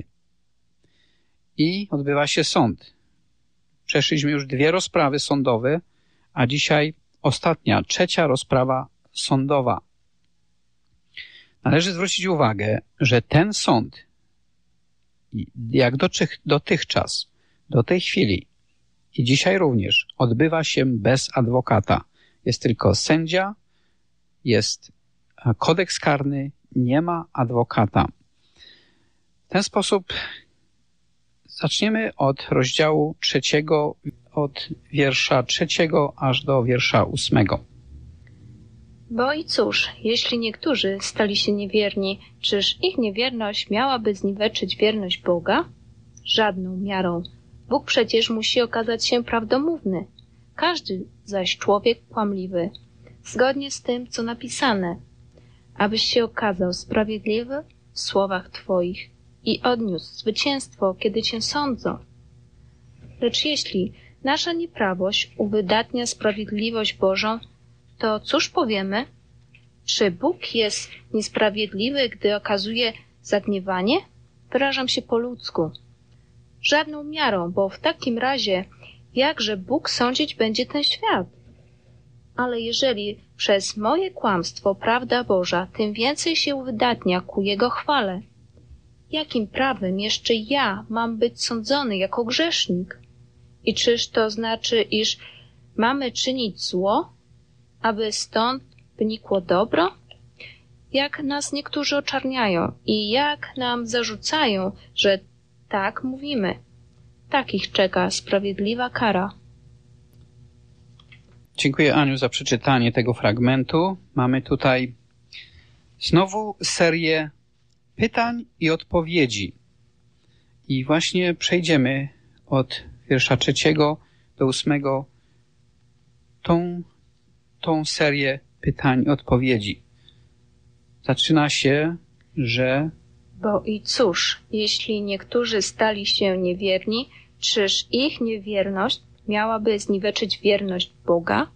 S3: i odbywa się sąd. Przeszliśmy już 2 rozprawy sądowe, a dzisiaj ostatnia, 3 rozprawa sądowa. Należy zwrócić uwagę, że ten sąd, jak dotychczas, do tej chwili i dzisiaj również, odbywa się bez adwokata. Jest tylko sędzia, jest kodeks karny, nie ma adwokata. W ten sposób zaczniemy od rozdziału 3, od wiersza 3 aż do wiersza 8.
S10: Bo i cóż, jeśli niektórzy stali się niewierni, czyż ich niewierność miałaby zniweczyć wierność Boga? Żadną miarą. Bóg przecież musi okazać się prawdomówny, każdy zaś człowiek kłamliwy, zgodnie z tym, co napisane, abyś się okazał sprawiedliwy w słowach Twoich i odniósł zwycięstwo, kiedy Cię sądzą. Lecz jeśli nasza nieprawość uwydatnia sprawiedliwość Bożą, to cóż powiemy? Czy Bóg jest niesprawiedliwy, gdy okazuje zagniewanie? wyrażam się po ludzku. Żadną miarą, bo w takim razie jakże Bóg sądzić będzie ten świat? Ale jeżeli przez moje kłamstwo prawda Boża tym więcej się uwydatnia ku Jego chwale, jakim prawem jeszcze ja mam być sądzony jako grzesznik? I czyż to znaczy, iż mamy czynić zło, aby stąd wynikło dobro? Jak nas niektórzy oczarniają i jak nam zarzucają, że tak mówimy, takich czeka sprawiedliwa kara.
S3: Dziękuję, Aniu, za przeczytanie tego fragmentu. Mamy tutaj znowu serię pytań i odpowiedzi. I właśnie przejdziemy od wiersza 3 do 8 tą serię pytań i odpowiedzi. Zaczyna się, że...
S10: Bo i cóż, jeśli niektórzy stali się niewierni, czyż ich niewierność miałaby zniweczyć wierność Boga?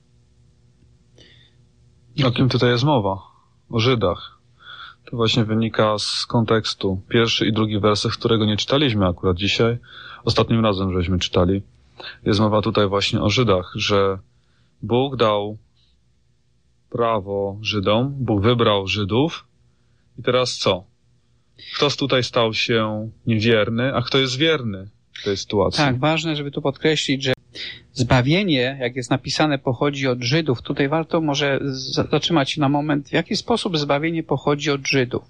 S17: O kim tutaj jest mowa? O Żydach. To właśnie wynika z kontekstu. Pierwszy i drugi werset, którego nie czytaliśmy akurat dzisiaj. Ostatnim razem żeśmy czytali. Jest mowa tutaj właśnie o Żydach, że Bóg dał prawo Żydom, Bóg wybrał Żydów i teraz co? Kto tutaj stał się niewierny, a kto jest wierny w tej sytuacji?
S3: Tak, ważne, żeby tu podkreślić, że zbawienie, jak jest napisane, pochodzi od Żydów. Tutaj warto może zatrzymać się na moment, w jaki sposób zbawienie pochodzi od Żydów.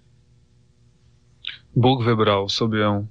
S17: Bóg wybrał sobie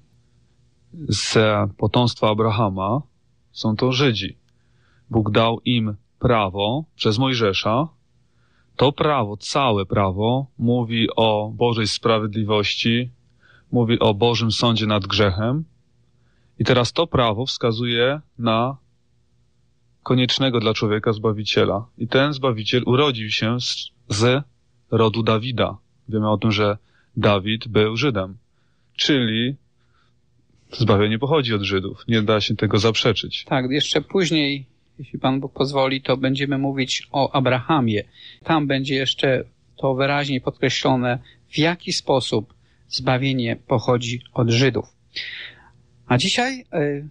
S17: z potomstwa Abrahama, są to Żydzi. Bóg dał im prawo przez Mojżesza. To prawo, całe prawo, mówi o Bożej sprawiedliwości, mówi o Bożym sądzie nad grzechem. I teraz to prawo wskazuje na koniecznego dla człowieka Zbawiciela. I ten Zbawiciel urodził się z rodu Dawida. Wiemy o tym, że Dawid był Żydem. Czyli zbawienie pochodzi od Żydów. Nie da się tego zaprzeczyć.
S3: Tak, jeszcze później, jeśli Pan Bóg pozwoli, to będziemy mówić o Abrahamie. Tam będzie jeszcze to wyraźniej podkreślone, w jaki sposób zbawienie pochodzi od Żydów. A dzisiaj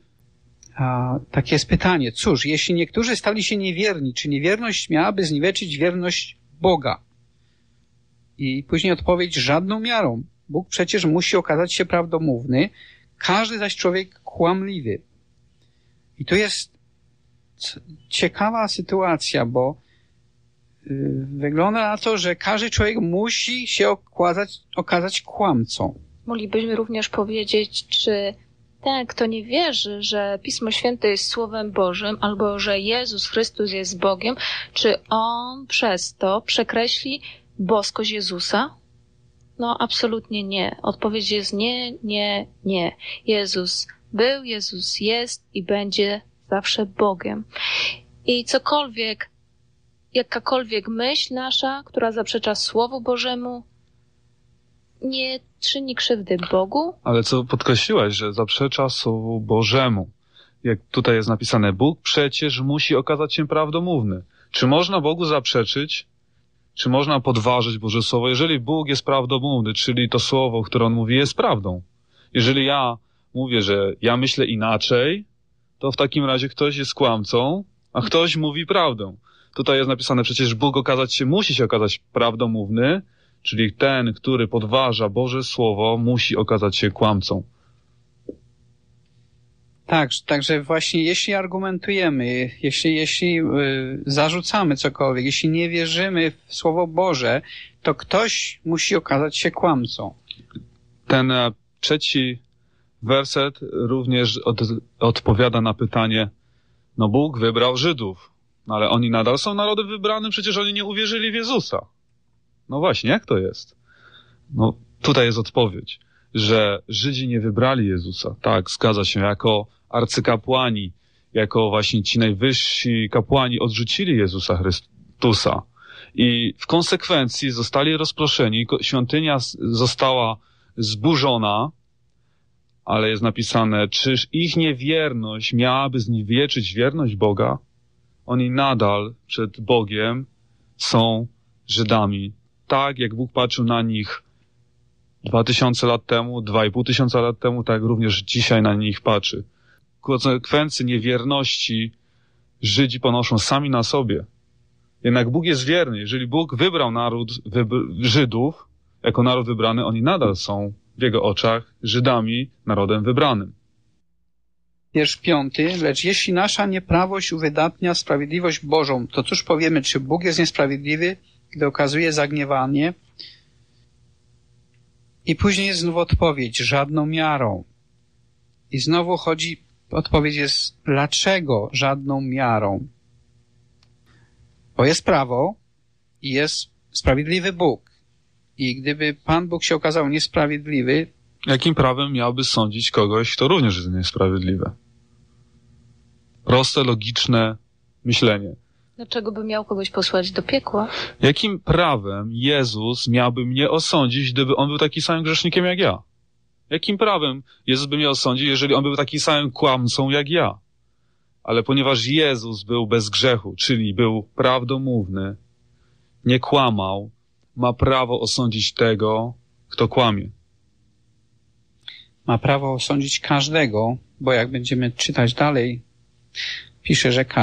S3: takie jest pytanie. Cóż, jeśli niektórzy stali się niewierni, czy niewierność miałaby zniweczyć wierność Boga? I później odpowiedź: żadną miarą. Bóg przecież musi okazać się prawdomówny, każdy zaś człowiek kłamliwy. I tu jest ciekawa sytuacja, bo wygląda na to, że każdy człowiek musi się okazać kłamcą.
S10: Moglibyśmy również powiedzieć, czy ten, kto nie wierzy, że Pismo Święte jest Słowem Bożym, albo że Jezus Chrystus jest Bogiem, czy on przez to przekreśli boskość Jezusa? No, absolutnie nie. Odpowiedź jest nie, nie, nie. Jezus był, Jezus jest i będzie zawsze Bogiem. I jakakolwiek myśl nasza, która zaprzecza Słowu Bożemu, nie czyni krzywdy Bogu.
S17: Ale co podkreśliłaś, że zaprzecza Słowu Bożemu. Jak tutaj jest napisane, Bóg przecież musi okazać się prawdomówny. Czy można Bogu zaprzeczyć? Czy można podważyć Boże Słowo? Jeżeli Bóg jest prawdomówny, czyli to Słowo, które On mówi, jest prawdą. Jeżeli ja mówię, że ja myślę inaczej, to w takim razie ktoś jest kłamcą, a ktoś mówi prawdę. Tutaj jest napisane, przecież Bóg musi się okazać prawdomówny, czyli ten, który podważa Boże Słowo, musi okazać się kłamcą.
S3: Tak, także właśnie jeśli argumentujemy, jeśli zarzucamy cokolwiek, jeśli nie wierzymy w Słowo Boże, to ktoś musi okazać się kłamcą.
S17: Ten 3 werset również odpowiada na pytanie, no Bóg wybrał Żydów, ale oni nadal są narodem wybranym, przecież oni nie uwierzyli w Jezusa. No właśnie, jak to jest? No tutaj jest odpowiedź, że Żydzi nie wybrali Jezusa. Tak, zgadza się, jako arcykapłani, jako właśnie ci najwyżsi kapłani odrzucili Jezusa Chrystusa. I w konsekwencji zostali rozproszeni, świątynia została zburzona, ale jest napisane, czyż ich niewierność miałaby zniweczyć wierność Boga? Oni nadal przed Bogiem są Żydami. Tak jak Bóg patrzył na nich 2000 lat temu, 2500 lat temu, tak również dzisiaj na nich patrzy. Konsekwencje niewierności Żydzi ponoszą sami na sobie. Jednak Bóg jest wierny. Jeżeli Bóg wybrał Żydów jako naród wybrany, oni nadal są w Jego oczach Żydami, narodem wybranym.
S11: Wiersz 5. Lecz jeśli nasza nieprawość uwydatnia sprawiedliwość Bożą, to cóż powiemy, czy Bóg jest niesprawiedliwy, gdy okazuje zagniewanie? I później jest znów odpowiedź, żadną miarą. I znowu odpowiedź jest, dlaczego żadną miarą? Bo jest prawo i jest sprawiedliwy Bóg. I gdyby Pan Bóg się okazał niesprawiedliwy...
S17: Jakim prawem miałby sądzić kogoś, kto również jest niesprawiedliwy? Proste, logiczne myślenie.
S10: Dlaczego by miał kogoś posłać do piekła?
S17: Jakim prawem Jezus miałby mnie osądzić, gdyby On był taki samym grzesznikiem jak ja? Jakim prawem Jezus by mnie osądził, jeżeli On był taki samym kłamcą jak ja? Ale ponieważ Jezus był bez grzechu, czyli był prawdomówny, nie kłamał, ma prawo osądzić tego, kto kłamie.
S11: Ma prawo osądzić każdego, bo jak będziemy czytać dalej, pisze, że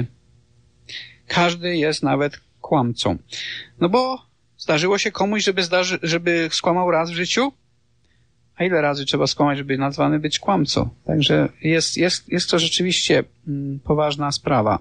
S11: każdy jest nawet kłamcą. No bo zdarzyło się komuś, żeby skłamał raz w życiu? A ile razy trzeba skłamać, żeby nazwany być kłamcą? Także jest to rzeczywiście poważna sprawa.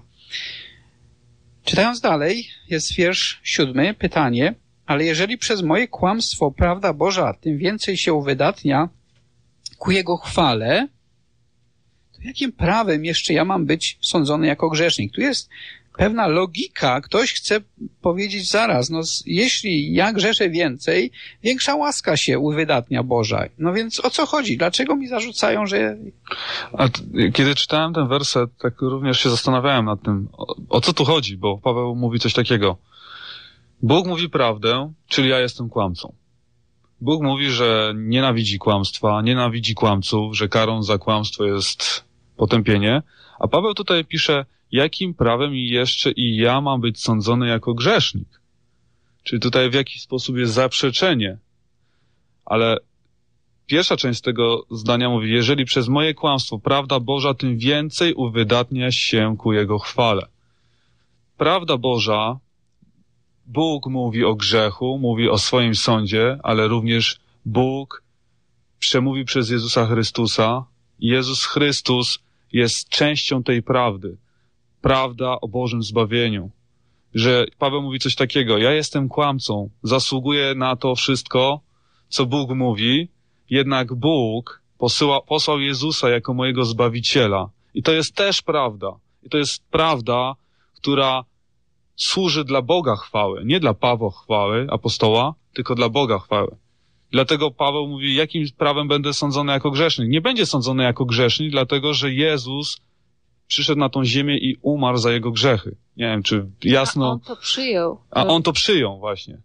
S11: Czytając dalej, jest wiersz 7, pytanie, ale jeżeli przez moje kłamstwo prawda Boża tym więcej się uwydatnia ku Jego chwale, to jakim prawem jeszcze ja mam być sądzony jako grzesznik? Tu jest pewna logika. Ktoś chce powiedzieć zaraz, no jeśli ja grzeszę więcej, większa łaska się uwydatnia Boża. No więc o co chodzi? Dlaczego mi zarzucają, że...
S17: Kiedy czytałem ten werset, tak również się zastanawiałem nad tym, o co tu chodzi, bo Paweł mówi coś takiego. Bóg mówi prawdę, czyli ja jestem kłamcą. Bóg mówi, że nienawidzi kłamstwa, nienawidzi kłamców, że karą za kłamstwo jest potępienie, a Paweł tutaj pisze, jakim prawem jeszcze i ja mam być sądzony jako grzesznik? Czyli tutaj w jakiś sposób jest zaprzeczenie. Ale pierwsza część tego zdania mówi, jeżeli przez moje kłamstwo prawda Boża tym więcej uwydatnia się ku Jego chwale. Prawda Boża, Bóg mówi o grzechu, mówi o swoim sądzie, ale również Bóg przemówi przez Jezusa Chrystusa. Jezus Chrystus jest częścią tej prawdy. Prawda o Bożym zbawieniu. Że Paweł mówi coś takiego, ja jestem kłamcą, zasługuję na to wszystko, co Bóg mówi, jednak Bóg posłał Jezusa jako mojego Zbawiciela. I to jest też prawda. I to jest prawda, która służy dla Boga chwały. Nie dla Pawła chwały, apostoła, tylko dla Boga chwały. Dlatego Paweł mówi, jakim prawem będę sądzony jako grzesznik? Nie będzie sądzony jako grzesznik, dlatego że Jezus przyszedł na tą ziemię i umarł za jego grzechy. Nie wiem, czy jasno...
S10: A on to przyjął.
S17: A on to przyjął, właśnie.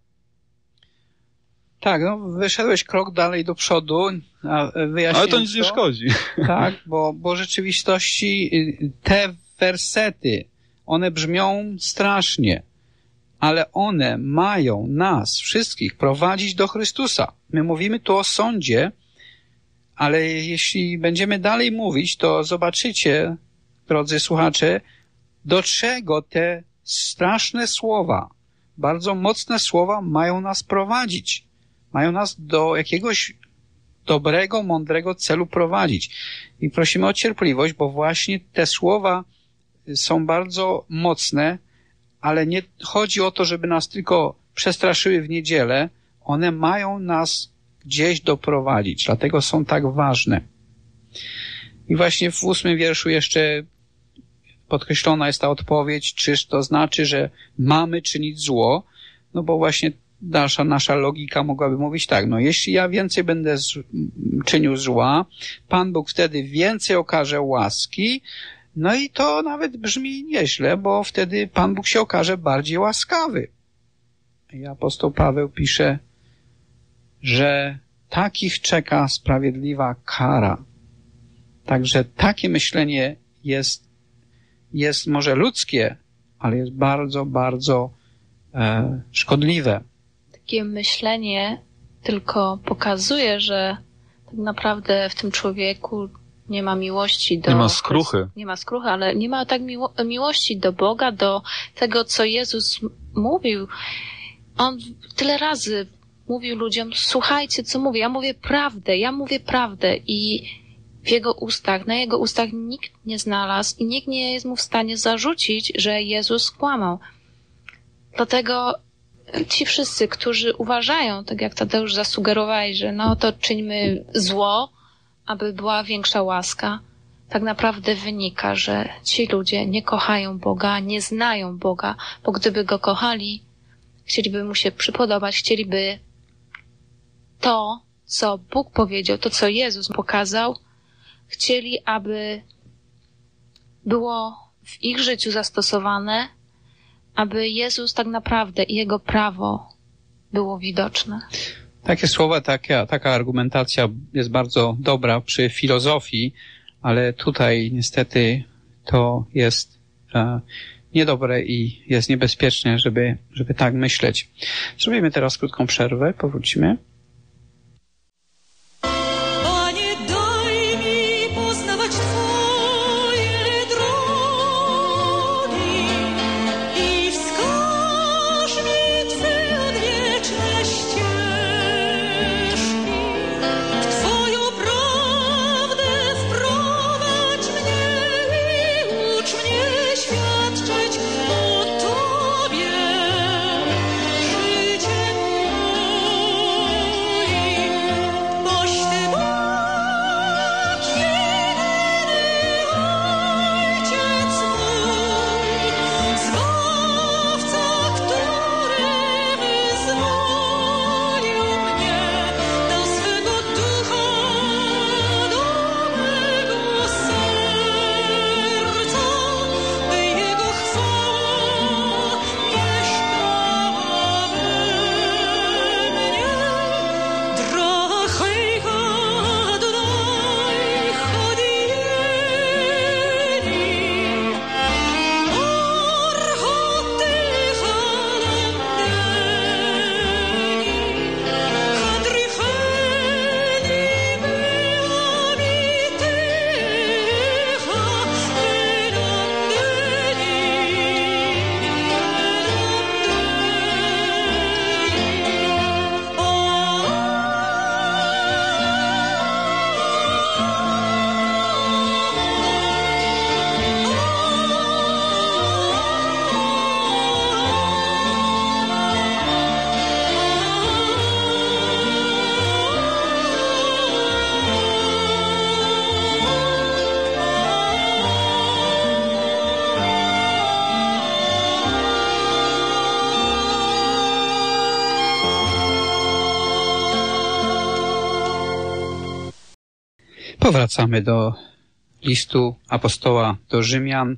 S11: Tak, no wyszedłeś krok dalej do przodu, a wyjaśnię.
S17: Ale to nic nie szkodzi.
S11: Tak, bo w rzeczywistości te wersety, one brzmią strasznie, ale one mają nas wszystkich prowadzić do Chrystusa. My mówimy tu o sądzie, ale jeśli będziemy dalej mówić, to zobaczycie, drodzy słuchacze, do czego te straszne słowa, bardzo mocne słowa mają nas prowadzić. Mają nas do jakiegoś dobrego, mądrego celu prowadzić. I prosimy o cierpliwość, bo właśnie te słowa są bardzo mocne, ale nie chodzi o to, żeby nas tylko przestraszyły w niedzielę. One mają nas gdzieś doprowadzić, dlatego są tak ważne. I właśnie w 8 wierszu jeszcze podkreślona jest ta odpowiedź, czyż to znaczy, że mamy czynić zło? No bo właśnie dalsza nasza logika mogłaby mówić tak, no jeśli ja więcej będę czynił zła, Pan Bóg wtedy więcej okaże łaski, no i to nawet brzmi nieźle, bo wtedy Pan Bóg się okaże bardziej łaskawy. I apostoł Paweł pisze, że takich czeka sprawiedliwa kara. Także takie myślenie jest może ludzkie, ale jest bardzo, bardzo szkodliwe.
S10: Takie myślenie tylko pokazuje, że tak naprawdę w tym człowieku nie ma miłości do...
S17: Nie ma skruchy.
S10: Nie ma skruchy, ale nie ma tak miłości do Boga, do tego, co Jezus mówił. On tyle razy mówił ludziom, słuchajcie, co mówię. Ja mówię prawdę i w jego ustach, na jego ustach nikt nie znalazł i nikt nie jest mu w stanie zarzucić, że Jezus kłamał. Dlatego ci wszyscy, którzy uważają, tak jak Tadeusz zasugerowałeś, że no to czyńmy zło, aby była większa łaska, tak naprawdę wynika, że ci ludzie nie kochają Boga, nie znają Boga, bo gdyby Go kochali, chcieliby Mu się przypodobać, chcieliby to, co Bóg powiedział, to, co Jezus pokazał, chcieli, aby było w ich życiu zastosowane, aby Jezus tak naprawdę i Jego prawo było widoczne.
S11: Takie słowa, taka argumentacja jest bardzo dobra przy filozofii, ale tutaj niestety to jest niedobre i jest niebezpieczne, żeby tak myśleć. Zrobimy teraz krótką przerwę, powrócimy. Powracamy do listu apostoła do Rzymian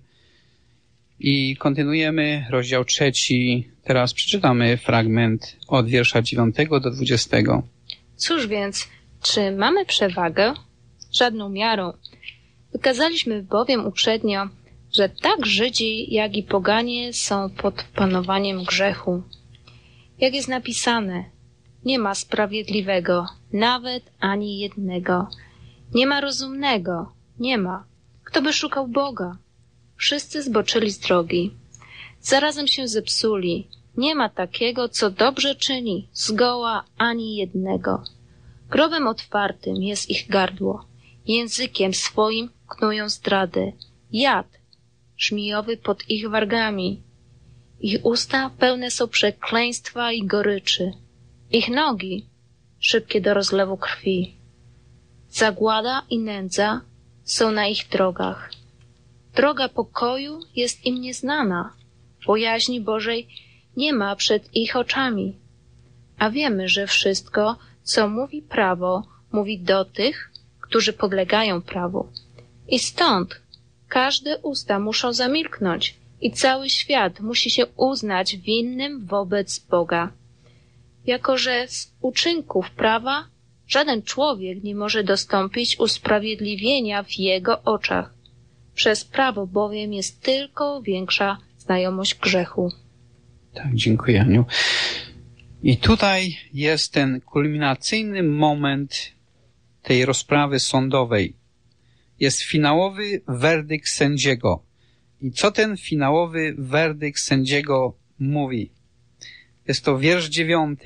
S11: i kontynuujemy rozdział 3. Teraz przeczytamy fragment od wiersza 9 do 20.
S10: Cóż więc, czy mamy przewagę? Żadną miarą. Wykazaliśmy bowiem uprzednio, że tak Żydzi, jak i poganie są pod panowaniem grzechu. Jak jest napisane, nie ma sprawiedliwego, nawet ani jednego. Nie ma rozumnego, nie ma. Kto by szukał Boga? Wszyscy zboczyli z drogi. Zarazem się zepsuli. Nie ma takiego, co dobrze czyni, zgoła ani jednego. Grobem otwartym jest ich gardło. Językiem swoim knują zdradę. Jad żmijowy pod ich wargami. Ich usta pełne są przekleństwa i goryczy. Ich nogi szybkie do rozlewu krwi. Zagłada i nędza są na ich drogach. Droga pokoju jest im nieznana. Bojaźni Bożej nie ma przed ich oczami. A wiemy, że wszystko, co mówi prawo, mówi do tych, którzy podlegają prawu. I stąd każde usta muszą zamilknąć i cały świat musi się uznać winnym wobec Boga. Jako że z uczynków prawa żaden człowiek nie może dostąpić usprawiedliwienia w jego oczach. Przez prawo bowiem jest tylko większa znajomość grzechu.
S11: Tak, dziękuję, Aniu. I tutaj jest ten kulminacyjny moment tej rozprawy sądowej. Jest finałowy werdykt sędziego. I co ten finałowy werdykt sędziego mówi? Jest to wiersz 9.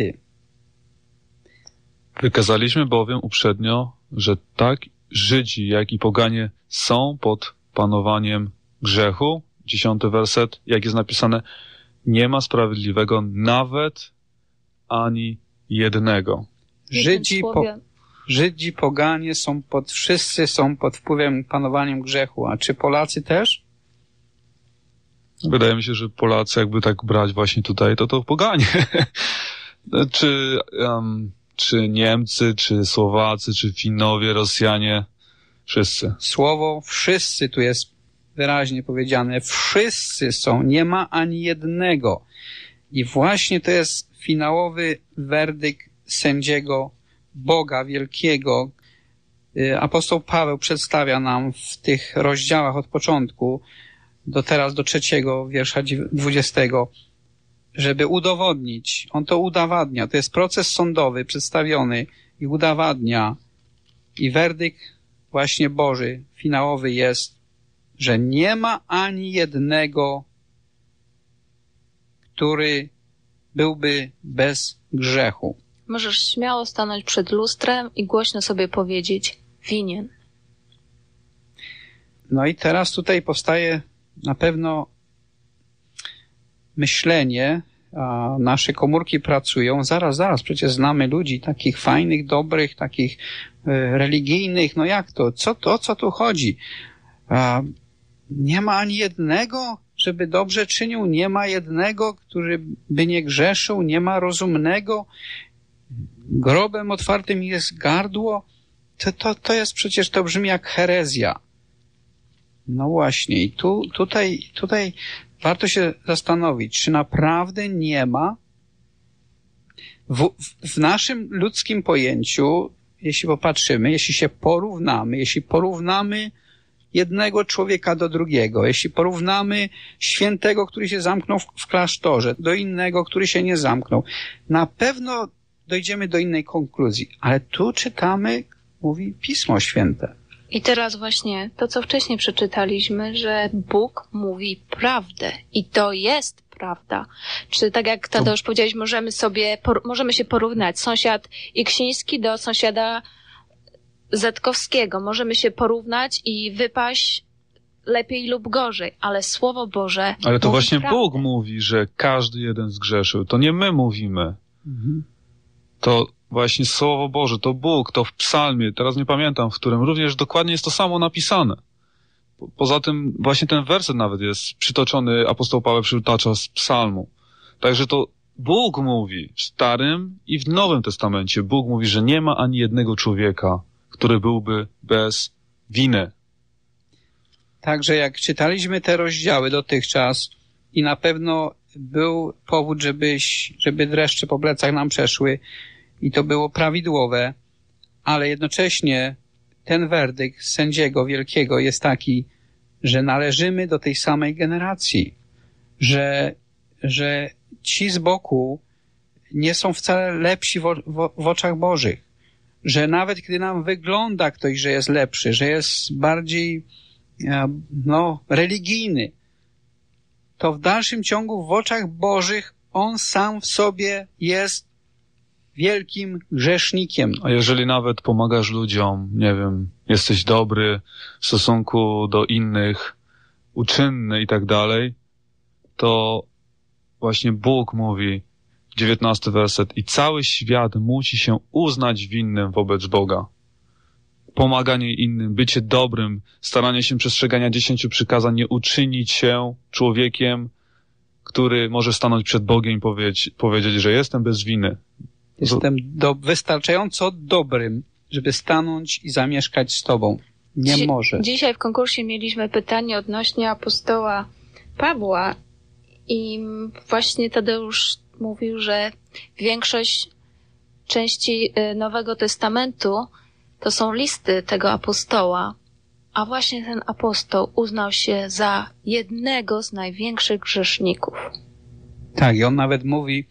S17: Wykazaliśmy bowiem uprzednio, że tak Żydzi, jak i poganie są pod panowaniem grzechu. 10 werset, jak jest napisane, nie ma sprawiedliwego nawet ani jednego.
S11: Żydzi, poganie wszyscy są pod wpływem, panowaniem grzechu. A czy Polacy też?
S17: Wydaje mi się, że Polacy, jakby tak brać właśnie tutaj, to poganie. Czy Niemcy, czy Słowacy, czy Finowie, Rosjanie, wszyscy.
S11: Słowo wszyscy tu jest wyraźnie powiedziane. Wszyscy są, nie ma ani jednego. I właśnie to jest finałowy werdykt sędziego Boga Wielkiego. Apostoł Paweł przedstawia nam w tych rozdziałach od początku do 3 wiersza 20, żeby udowodnić. On to udowadnia. To jest proces sądowy przedstawiony i udowadnia. I werdykt właśnie Boży, finałowy jest, że nie ma ani jednego, który byłby bez grzechu.
S10: Możesz śmiało stanąć przed lustrem i głośno sobie powiedzieć: winien.
S11: No i teraz tutaj powstaje na pewno myślenie, a nasze komórki pracują. Zaraz, przecież znamy ludzi takich fajnych, dobrych, takich religijnych. No jak to? O co tu chodzi? Nie ma ani jednego, żeby dobrze czynił, nie ma jednego, który by nie grzeszył, nie ma rozumnego. Grobem otwartym jest gardło. To jest przecież, to brzmi jak herezja. No właśnie, i tutaj warto się zastanowić, czy naprawdę nie ma w naszym ludzkim pojęciu, jeśli popatrzymy, jeśli porównamy jednego człowieka do drugiego, jeśli porównamy świętego, który się zamknął w klasztorze, do innego, który się nie zamknął, na pewno dojdziemy do innej konkluzji. Ale tu czytamy, mówi Pismo Święte.
S10: I teraz właśnie to, co wcześniej przeczytaliśmy, że Bóg mówi prawdę. I to jest prawda. Czy tak jak Tadeusz powiedziałeś, możemy się porównać. Sąsiad Iksiński do sąsiada Zetkowskiego. Możemy się porównać i wypaść lepiej lub gorzej, ale Słowo Boże
S17: Ale to właśnie
S10: prawdę.
S17: Bóg mówi, że każdy jeden zgrzeszył. To nie my mówimy. To właśnie Słowo Boże, to Bóg, to w psalmie, teraz nie pamiętam w którym, również dokładnie jest to samo napisane. Poza tym właśnie ten werset nawet jest przytoczony, apostoł Paweł przytacza z psalmu. Także to Bóg mówi w Starym i w Nowym Testamencie. Bóg mówi, że nie ma ani jednego człowieka, który byłby bez winy.
S11: Także jak czytaliśmy te rozdziały dotychczas i na pewno był powód, żeby dreszcze po plecach nam przeszły i to było prawidłowe, ale jednocześnie ten werdykt sędziego wielkiego jest taki, że należymy do tej samej generacji, że ci z boku nie są wcale lepsi w oczach Bożych, że nawet gdy nam wygląda ktoś, że jest lepszy, że jest bardziej religijny, to w dalszym ciągu w oczach Bożych on sam w sobie jest wielkim grzesznikiem.
S17: A jeżeli nawet pomagasz ludziom, nie wiem, jesteś dobry w stosunku do innych, uczynny i tak dalej, to właśnie Bóg mówi, 19 werset, i cały świat musi się uznać winnym wobec Boga. Pomaganie innym, bycie dobrym, staranie się przestrzegania 10 przykazań, nie uczynić się człowiekiem, który może stanąć przed Bogiem i powiedzieć, że jestem bez winy.
S11: Jestem wystarczająco dobrym, żeby stanąć i zamieszkać z Tobą. Nie może.
S10: Dzisiaj w konkursie mieliśmy pytanie odnośnie apostoła Pawła i właśnie Tadeusz mówił, że większość części Nowego Testamentu to są listy tego apostoła, a właśnie ten apostoł uznał się za jednego z największych grzeszników.
S11: Tak, i on nawet mówi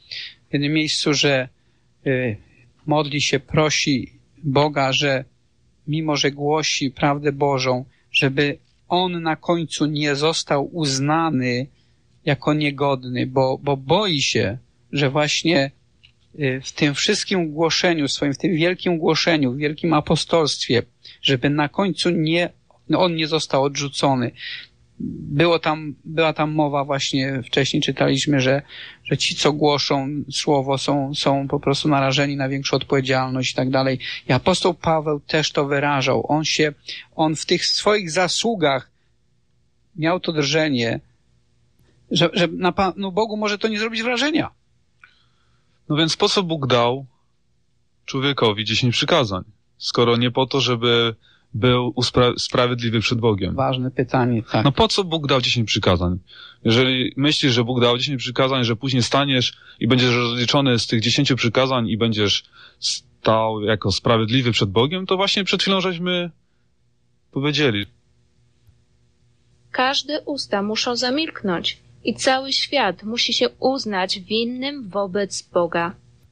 S11: w jednym miejscu, że modli się, prosi Boga, że mimo, że głosi prawdę Bożą, żeby on na końcu nie został uznany jako niegodny, bo boi się, że właśnie w tym wszystkim głoszeniu swoim, w tym wielkim głoszeniu, w wielkim apostolstwie, żeby na końcu on nie został odrzucony. Była tam mowa właśnie, wcześniej czytaliśmy, że ci, co głoszą słowo, są po prostu narażeni na większą odpowiedzialność i tak dalej. I apostoł Paweł też to wyrażał. On w tych swoich zasługach miał to drżenie, że na Panu Bogu może to nie zrobić wrażenia.
S17: No więc po co Bóg dał człowiekowi 10 przykazań? Skoro nie po to, żeby był sprawiedliwy przed Bogiem.
S11: Ważne pytanie, tak.
S17: No po co Bóg dał 10 przykazań? Jeżeli myślisz, że Bóg dał 10 przykazań, że później staniesz i będziesz rozliczony z tych 10 przykazań i będziesz stał jako sprawiedliwy przed Bogiem, to właśnie przed chwilą żeśmy powiedzieli.
S10: Każde usta muszą zamilknąć i cały świat musi się uznać winnym wobec Boga.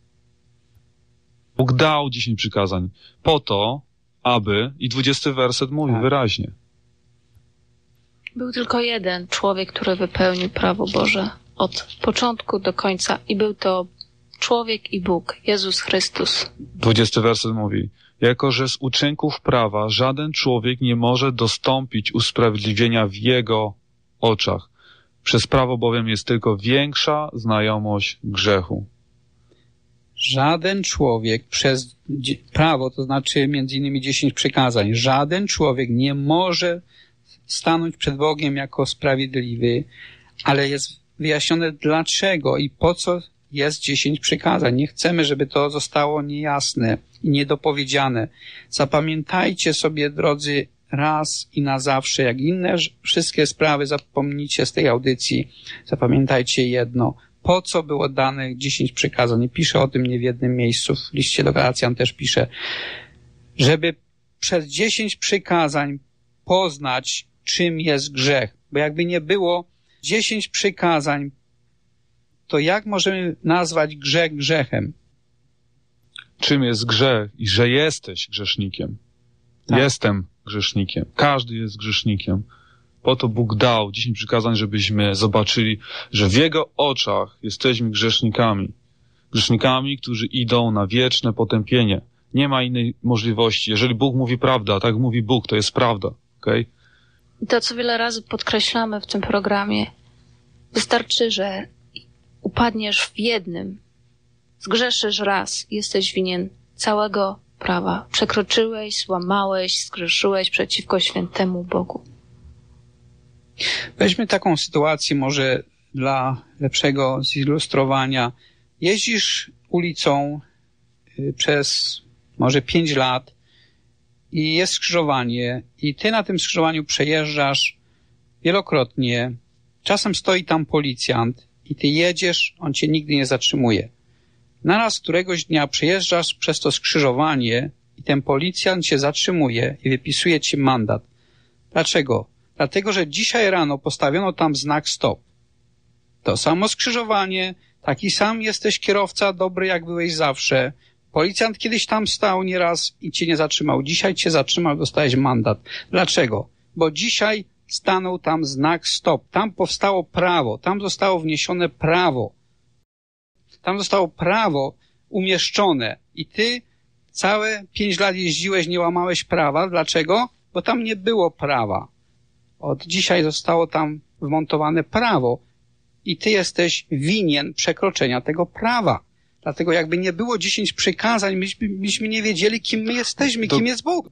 S17: Bóg dał 10 przykazań po to, aby, i 20 werset mówi wyraźnie.
S10: Był tylko jeden człowiek, który wypełnił prawo Boże od początku do końca i był to człowiek i Bóg, Jezus Chrystus.
S17: 20 werset mówi: jako że z uczynków prawa żaden człowiek nie może dostąpić usprawiedliwienia w jego oczach. Przez prawo bowiem jest tylko większa znajomość grzechu.
S11: Żaden człowiek przez prawo, to znaczy między innymi 10 przykazań, żaden człowiek nie może stanąć przed Bogiem jako sprawiedliwy, ale jest wyjaśnione dlaczego i po co jest 10 przykazań. Nie chcemy, żeby to zostało niejasne i niedopowiedziane. Zapamiętajcie sobie, drodzy, raz i na zawsze, jak inne wszystkie sprawy zapomnijcie z tej audycji. Zapamiętajcie jedno. Po co było dane 10 przykazań? I pisze o tym nie w jednym miejscu. W liście do Galacjan też pisze, żeby przez 10 przykazań poznać, czym jest grzech. Bo jakby nie było 10 przykazań, to jak możemy nazwać grzech grzechem?
S17: Czym jest grzech i że jesteś grzesznikiem?
S11: Tak.
S17: Jestem grzesznikiem. Każdy jest grzesznikiem. Po to Bóg dał 10 przykazań, żebyśmy zobaczyli, że w Jego oczach jesteśmy grzesznikami. Grzesznikami, którzy idą na wieczne potępienie. Nie ma innej możliwości. Jeżeli Bóg mówi prawda, tak mówi Bóg, to jest prawda. Okay?
S10: I to, co wiele razy podkreślamy w tym programie, wystarczy, że upadniesz w jednym, zgrzeszysz raz, jesteś winien całego prawa. Przekroczyłeś, złamałeś, zgrzeszyłeś przeciwko świętemu Bogu.
S11: Weźmy taką sytuację może dla lepszego zilustrowania. Jeździsz ulicą przez może 5 lat i jest skrzyżowanie i ty na tym skrzyżowaniu przejeżdżasz wielokrotnie. Czasem stoi tam policjant i ty jedziesz, on cię nigdy nie zatrzymuje. Naraz któregoś dnia przejeżdżasz przez to skrzyżowanie i ten policjant cię zatrzymuje i wypisuje ci mandat. Dlaczego? Dlatego, że dzisiaj rano postawiono tam znak stop. To samo skrzyżowanie, taki sam jesteś kierowca, dobry jak byłeś zawsze. Policjant kiedyś tam stał nieraz i cię nie zatrzymał. Dzisiaj cię zatrzymał, dostałeś mandat. Dlaczego? Bo dzisiaj stanął tam znak stop. Tam powstało prawo. Tam zostało wniesione prawo. Tam zostało prawo umieszczone. I ty całe 5 lat jeździłeś, nie łamałeś prawa. Dlaczego? Bo tam nie było prawa. Od dzisiaj zostało tam wmontowane prawo i ty jesteś winien przekroczenia tego prawa. Dlatego jakby nie było 10 przykazań, myśmy nie wiedzieli, kim my jesteśmy, kim jest Bóg.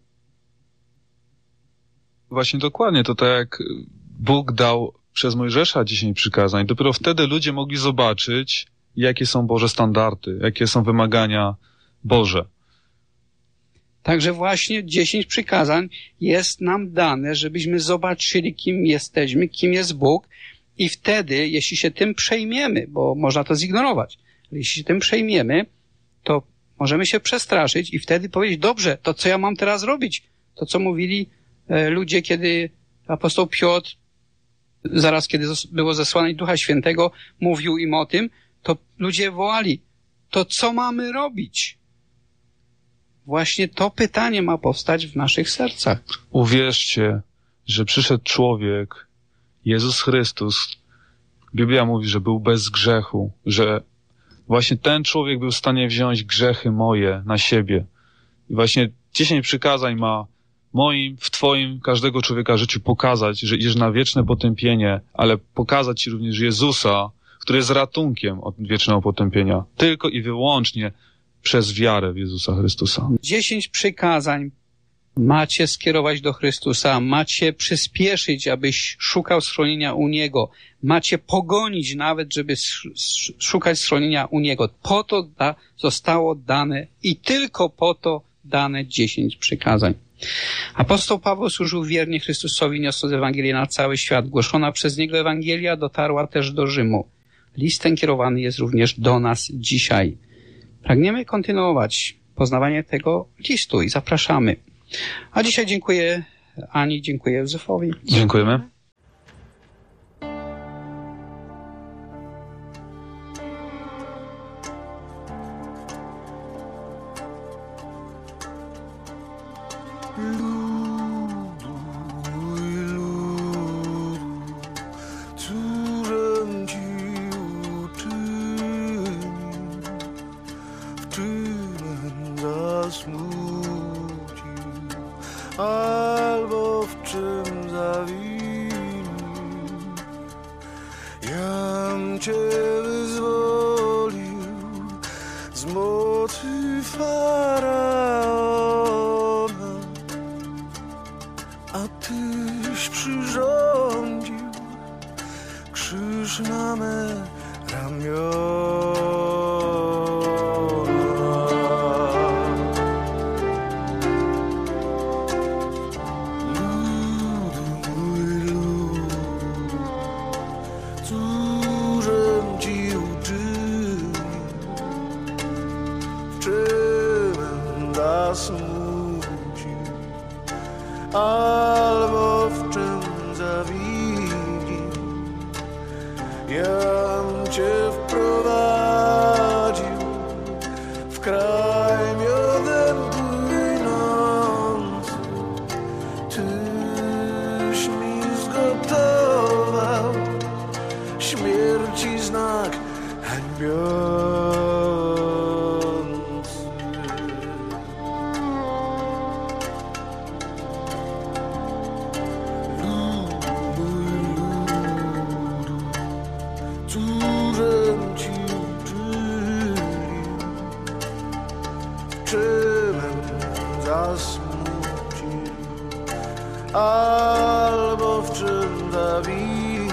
S17: Właśnie dokładnie, to tak jak Bóg dał przez Mojżesza 10 przykazań, dopiero wtedy ludzie mogli zobaczyć, jakie są Boże standardy, jakie są wymagania Boże.
S11: Także właśnie 10 przykazań jest nam dane, żebyśmy zobaczyli, kim jesteśmy, kim jest Bóg i wtedy, jeśli się tym przejmiemy, bo można to zignorować, ale jeśli się tym przejmiemy, to możemy się przestraszyć i wtedy powiedzieć, dobrze, to co ja mam teraz robić? To, co mówili ludzie, kiedy apostoł Piotr, zaraz kiedy było zesłanie Ducha Świętego, mówił im o tym, to ludzie wołali, to co mamy robić? Właśnie to pytanie ma powstać w naszych sercach.
S17: Uwierzcie, że przyszedł człowiek, Jezus Chrystus. Biblia mówi, że był bez grzechu, że właśnie ten człowiek był w stanie wziąć grzechy moje na siebie. I właśnie 10 przykazań ma moim, w twoim, każdego człowieka życiu pokazać, że idziesz na wieczne potępienie, ale pokazać ci również Jezusa, który jest ratunkiem od wiecznego potępienia. Tylko i wyłącznie przez wiarę w Jezusa Chrystusa.
S11: 10 przykazań macie skierować do Chrystusa, macie przyspieszyć, abyś szukał schronienia u Niego, macie pogonić nawet, żeby szukać schronienia u Niego. Po to zostało dane i tylko po to dane 10 przykazań. Apostoł Paweł służył wiernie Chrystusowi, niosąc Ewangelię na cały świat. Głoszona przez Niego Ewangelia dotarła też do Rzymu. List ten kierowany jest również do nas dzisiaj. Pragniemy kontynuować poznawanie tego listu i zapraszamy. A dzisiaj dziękuję Ani, dziękuję Józefowi.
S17: Dziękujemy.
S18: Albo w czym zawinił, jam Cię wyzwolił z mocy Faraona, a Tyś przyrządził krzyż na me ramiona. Albo w czym zawidził, jam Cię wprowadził w kraj miodem płynący. Tyś mi zgotował śmierci znak hańbiący. Albo w czym zawinił,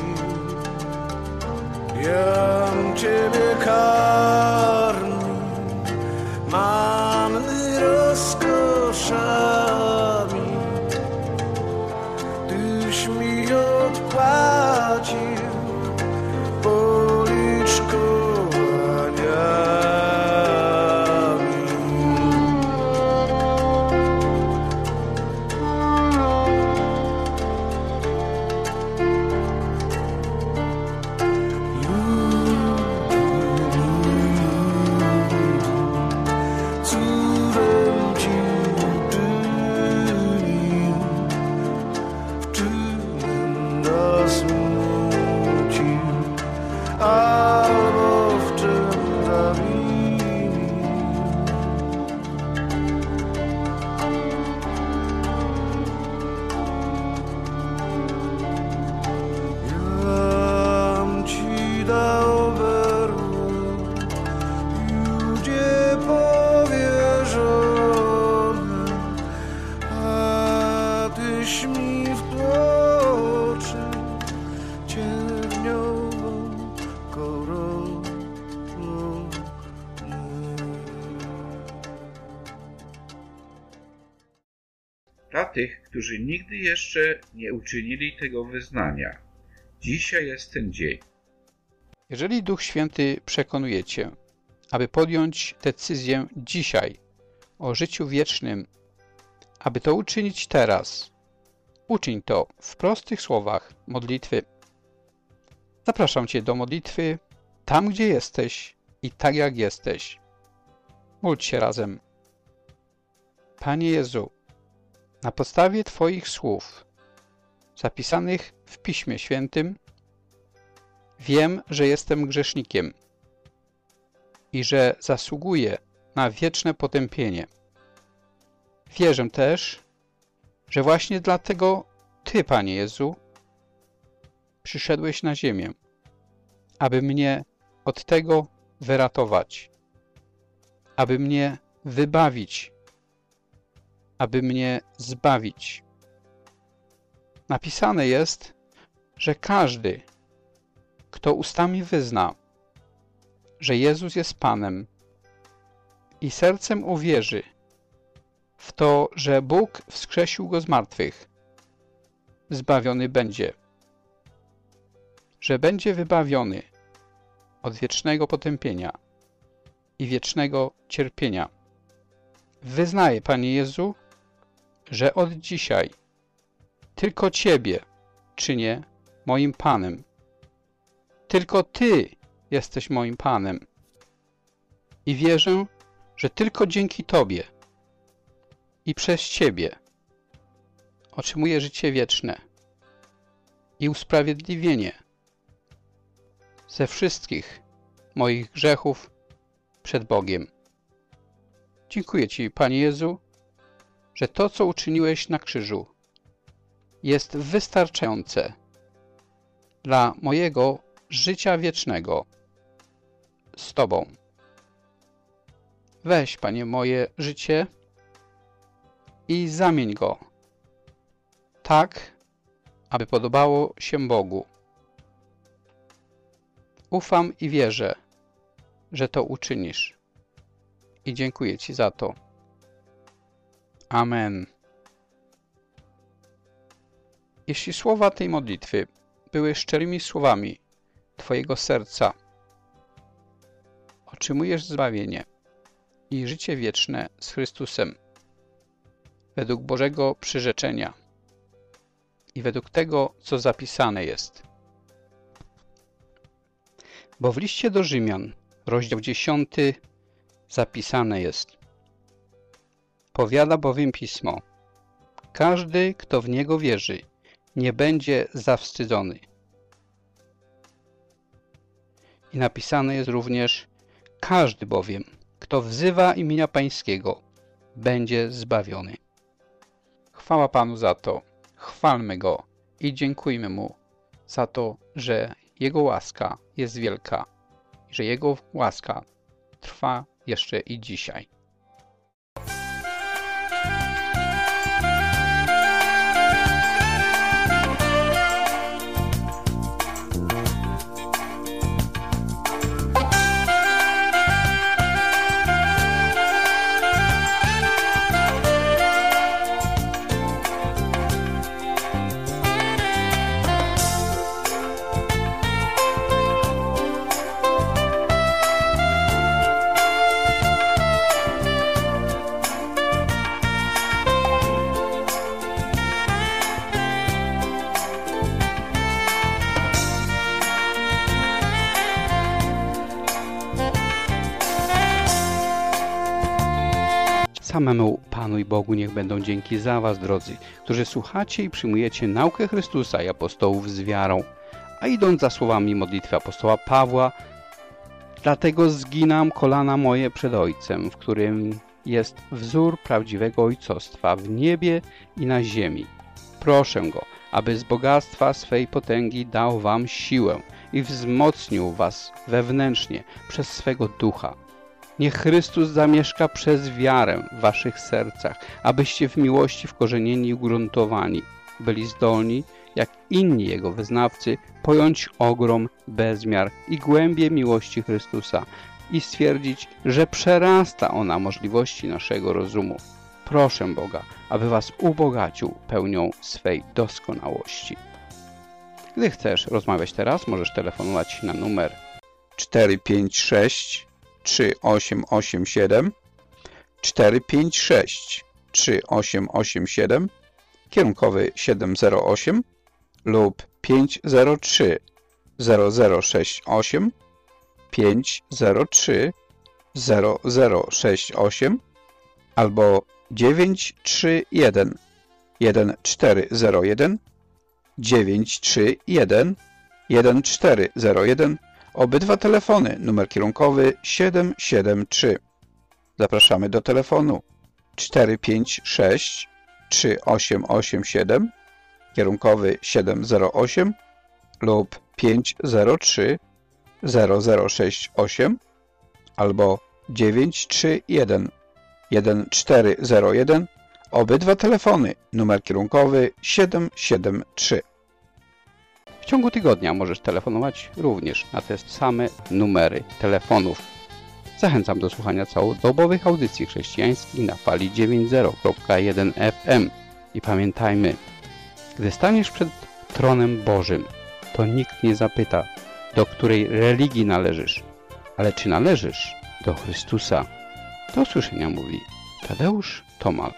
S18: jam Ciebie karmił manny rozkoszami. Tyś mi odpłacił policzkowaniami.
S16: Dla tych, którzy nigdy jeszcze nie uczynili tego wyznania, dzisiaj jest ten dzień.
S3: Jeżeli Duch Święty przekonuje Cię, aby podjąć decyzję dzisiaj o życiu wiecznym, aby to uczynić teraz, uczyń to w prostych słowach modlitwy. Zapraszam Cię do modlitwy tam, gdzie jesteś, i tak jak jesteś. Módl się razem. Panie Jezu, na podstawie Twoich słów zapisanych w Piśmie Świętym wiem, że jestem grzesznikiem i że zasługuję na wieczne potępienie. Wierzę też, że właśnie dlatego Ty, Panie Jezu, przyszedłeś na ziemię, aby mnie od tego wyratować, aby mnie wybawić, aby mnie zbawić. Napisane jest, że każdy, kto ustami wyzna, że Jezus jest Panem i sercem uwierzy w to, że Bóg wskrzesił Go z martwych, zbawiony będzie, że będzie wybawiony od wiecznego potępienia i wiecznego cierpienia. Wyznaję, Panie Jezu, że od dzisiaj tylko Ciebie czynię moim Panem. Tylko Ty jesteś moim Panem. I wierzę, że tylko dzięki Tobie i przez Ciebie otrzymuję życie wieczne i usprawiedliwienie ze wszystkich moich grzechów przed Bogiem. Dziękuję Ci, Panie Jezu, że to, co uczyniłeś na krzyżu, jest wystarczające dla mojego życia wiecznego z Tobą. Weź, Panie, moje życie i zamień go tak, aby podobało się Bogu. Ufam i wierzę, że to uczynisz. I dziękuję Ci za to. Amen. Jeśli słowa tej modlitwy były szczerymi słowami Twojego serca, otrzymujesz zbawienie i życie wieczne z Chrystusem według Bożego przyrzeczenia i według tego, co zapisane jest. Bo w liście do Rzymian, rozdział 10, zapisane jest: powiada bowiem Pismo, każdy, kto w Niego wierzy, nie będzie zawstydzony. I napisane jest również: każdy bowiem, kto wzywa imienia Pańskiego, będzie zbawiony. Chwała Panu za to, chwalmy Go i dziękujmy Mu za to, że Jego łaska jest wielka i że Jego łaska trwa jeszcze i dzisiaj. Samemu Panu i Bogu niech będą dzięki za Was, drodzy, którzy słuchacie i przyjmujecie naukę Chrystusa i apostołów z wiarą, a idąc za słowami modlitwy apostoła Pawła, dlatego zginam kolana moje przed Ojcem, w którym jest wzór prawdziwego ojcostwa w niebie i na ziemi. Proszę Go, aby z bogactwa swej potęgi dał Wam siłę i wzmocnił Was wewnętrznie przez swego Ducha. Niech Chrystus zamieszka przez wiarę w Waszych sercach, abyście w miłości wkorzenieni i ugruntowani byli zdolni, jak inni Jego wyznawcy, pojąć ogrom, bezmiar i głębię miłości Chrystusa i stwierdzić, że przerasta ona możliwości naszego rozumu. Proszę Boga, aby Was ubogacił pełnią swej doskonałości. Gdy chcesz rozmawiać teraz, możesz telefonować na numer 456 3887 456 3887, kierunkowy 708 lub 503 0068
S11: 503 0068 albo 931 1401 931 1401. Obydwa telefony, numer kierunkowy 773. Zapraszamy do telefonu 456 3887, kierunkowy 708 lub 503 0068 albo 931 1401. Obydwa telefony, numer kierunkowy 773.
S3: W ciągu tygodnia możesz telefonować również na te same numery telefonów. Zachęcam do słuchania całodobowych audycji chrześcijańskich na fali 90.1 FM. I pamiętajmy, gdy staniesz przed tronem Bożym, to nikt nie zapyta, do której religii należysz, ale czy należysz do Chrystusa. Do usłyszenia, mówi Tadeusz Tomal.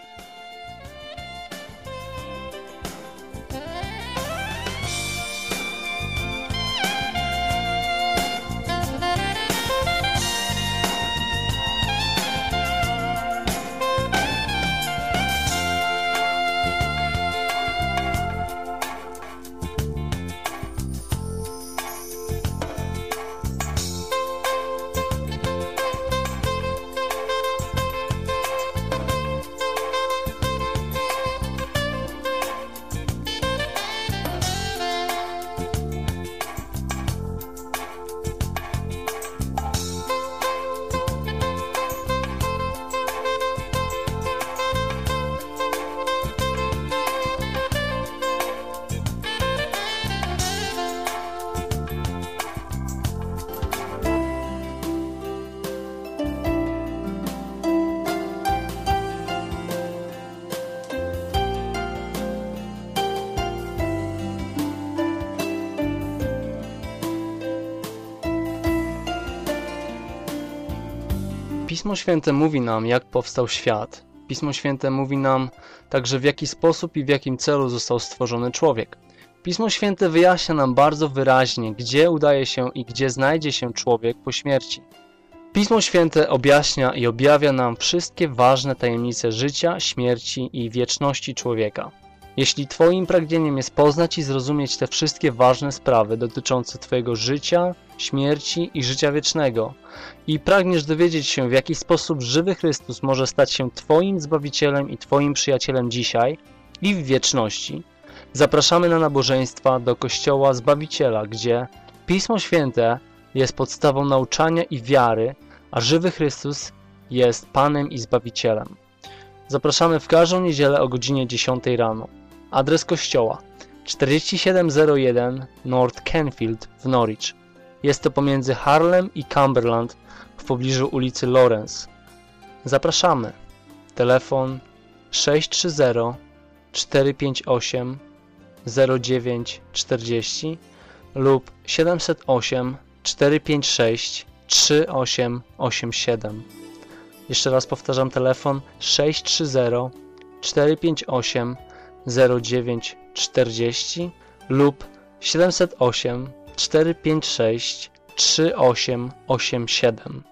S19: Pismo Święte mówi nam, jak powstał świat. Pismo Święte mówi nam także, w jaki sposób i w jakim celu został stworzony człowiek. Pismo Święte wyjaśnia nam bardzo wyraźnie, gdzie udaje się i gdzie znajdzie się człowiek po śmierci. Pismo Święte objaśnia i objawia nam wszystkie ważne tajemnice życia, śmierci i wieczności człowieka. Jeśli Twoim pragnieniem jest poznać i zrozumieć te wszystkie ważne sprawy dotyczące Twojego życia, śmierci i życia wiecznego i pragniesz dowiedzieć się, w jaki sposób żywy Chrystus może stać się Twoim Zbawicielem i Twoim przyjacielem dzisiaj i w wieczności, zapraszamy na nabożeństwa do Kościoła Zbawiciela, gdzie Pismo Święte jest podstawą nauczania i wiary, a żywy Chrystus jest Panem i Zbawicielem. Zapraszamy w każdą niedzielę o godzinie 10 rano. Adres kościoła 4701 North Canfield w Norwich. Jest to pomiędzy Harlem i Cumberland w pobliżu ulicy Lawrence. Zapraszamy. Telefon 630 458 0940 lub 708 456 3887. Jeszcze raz powtarzam, telefon 630 458 0940 lub 708 456 3887.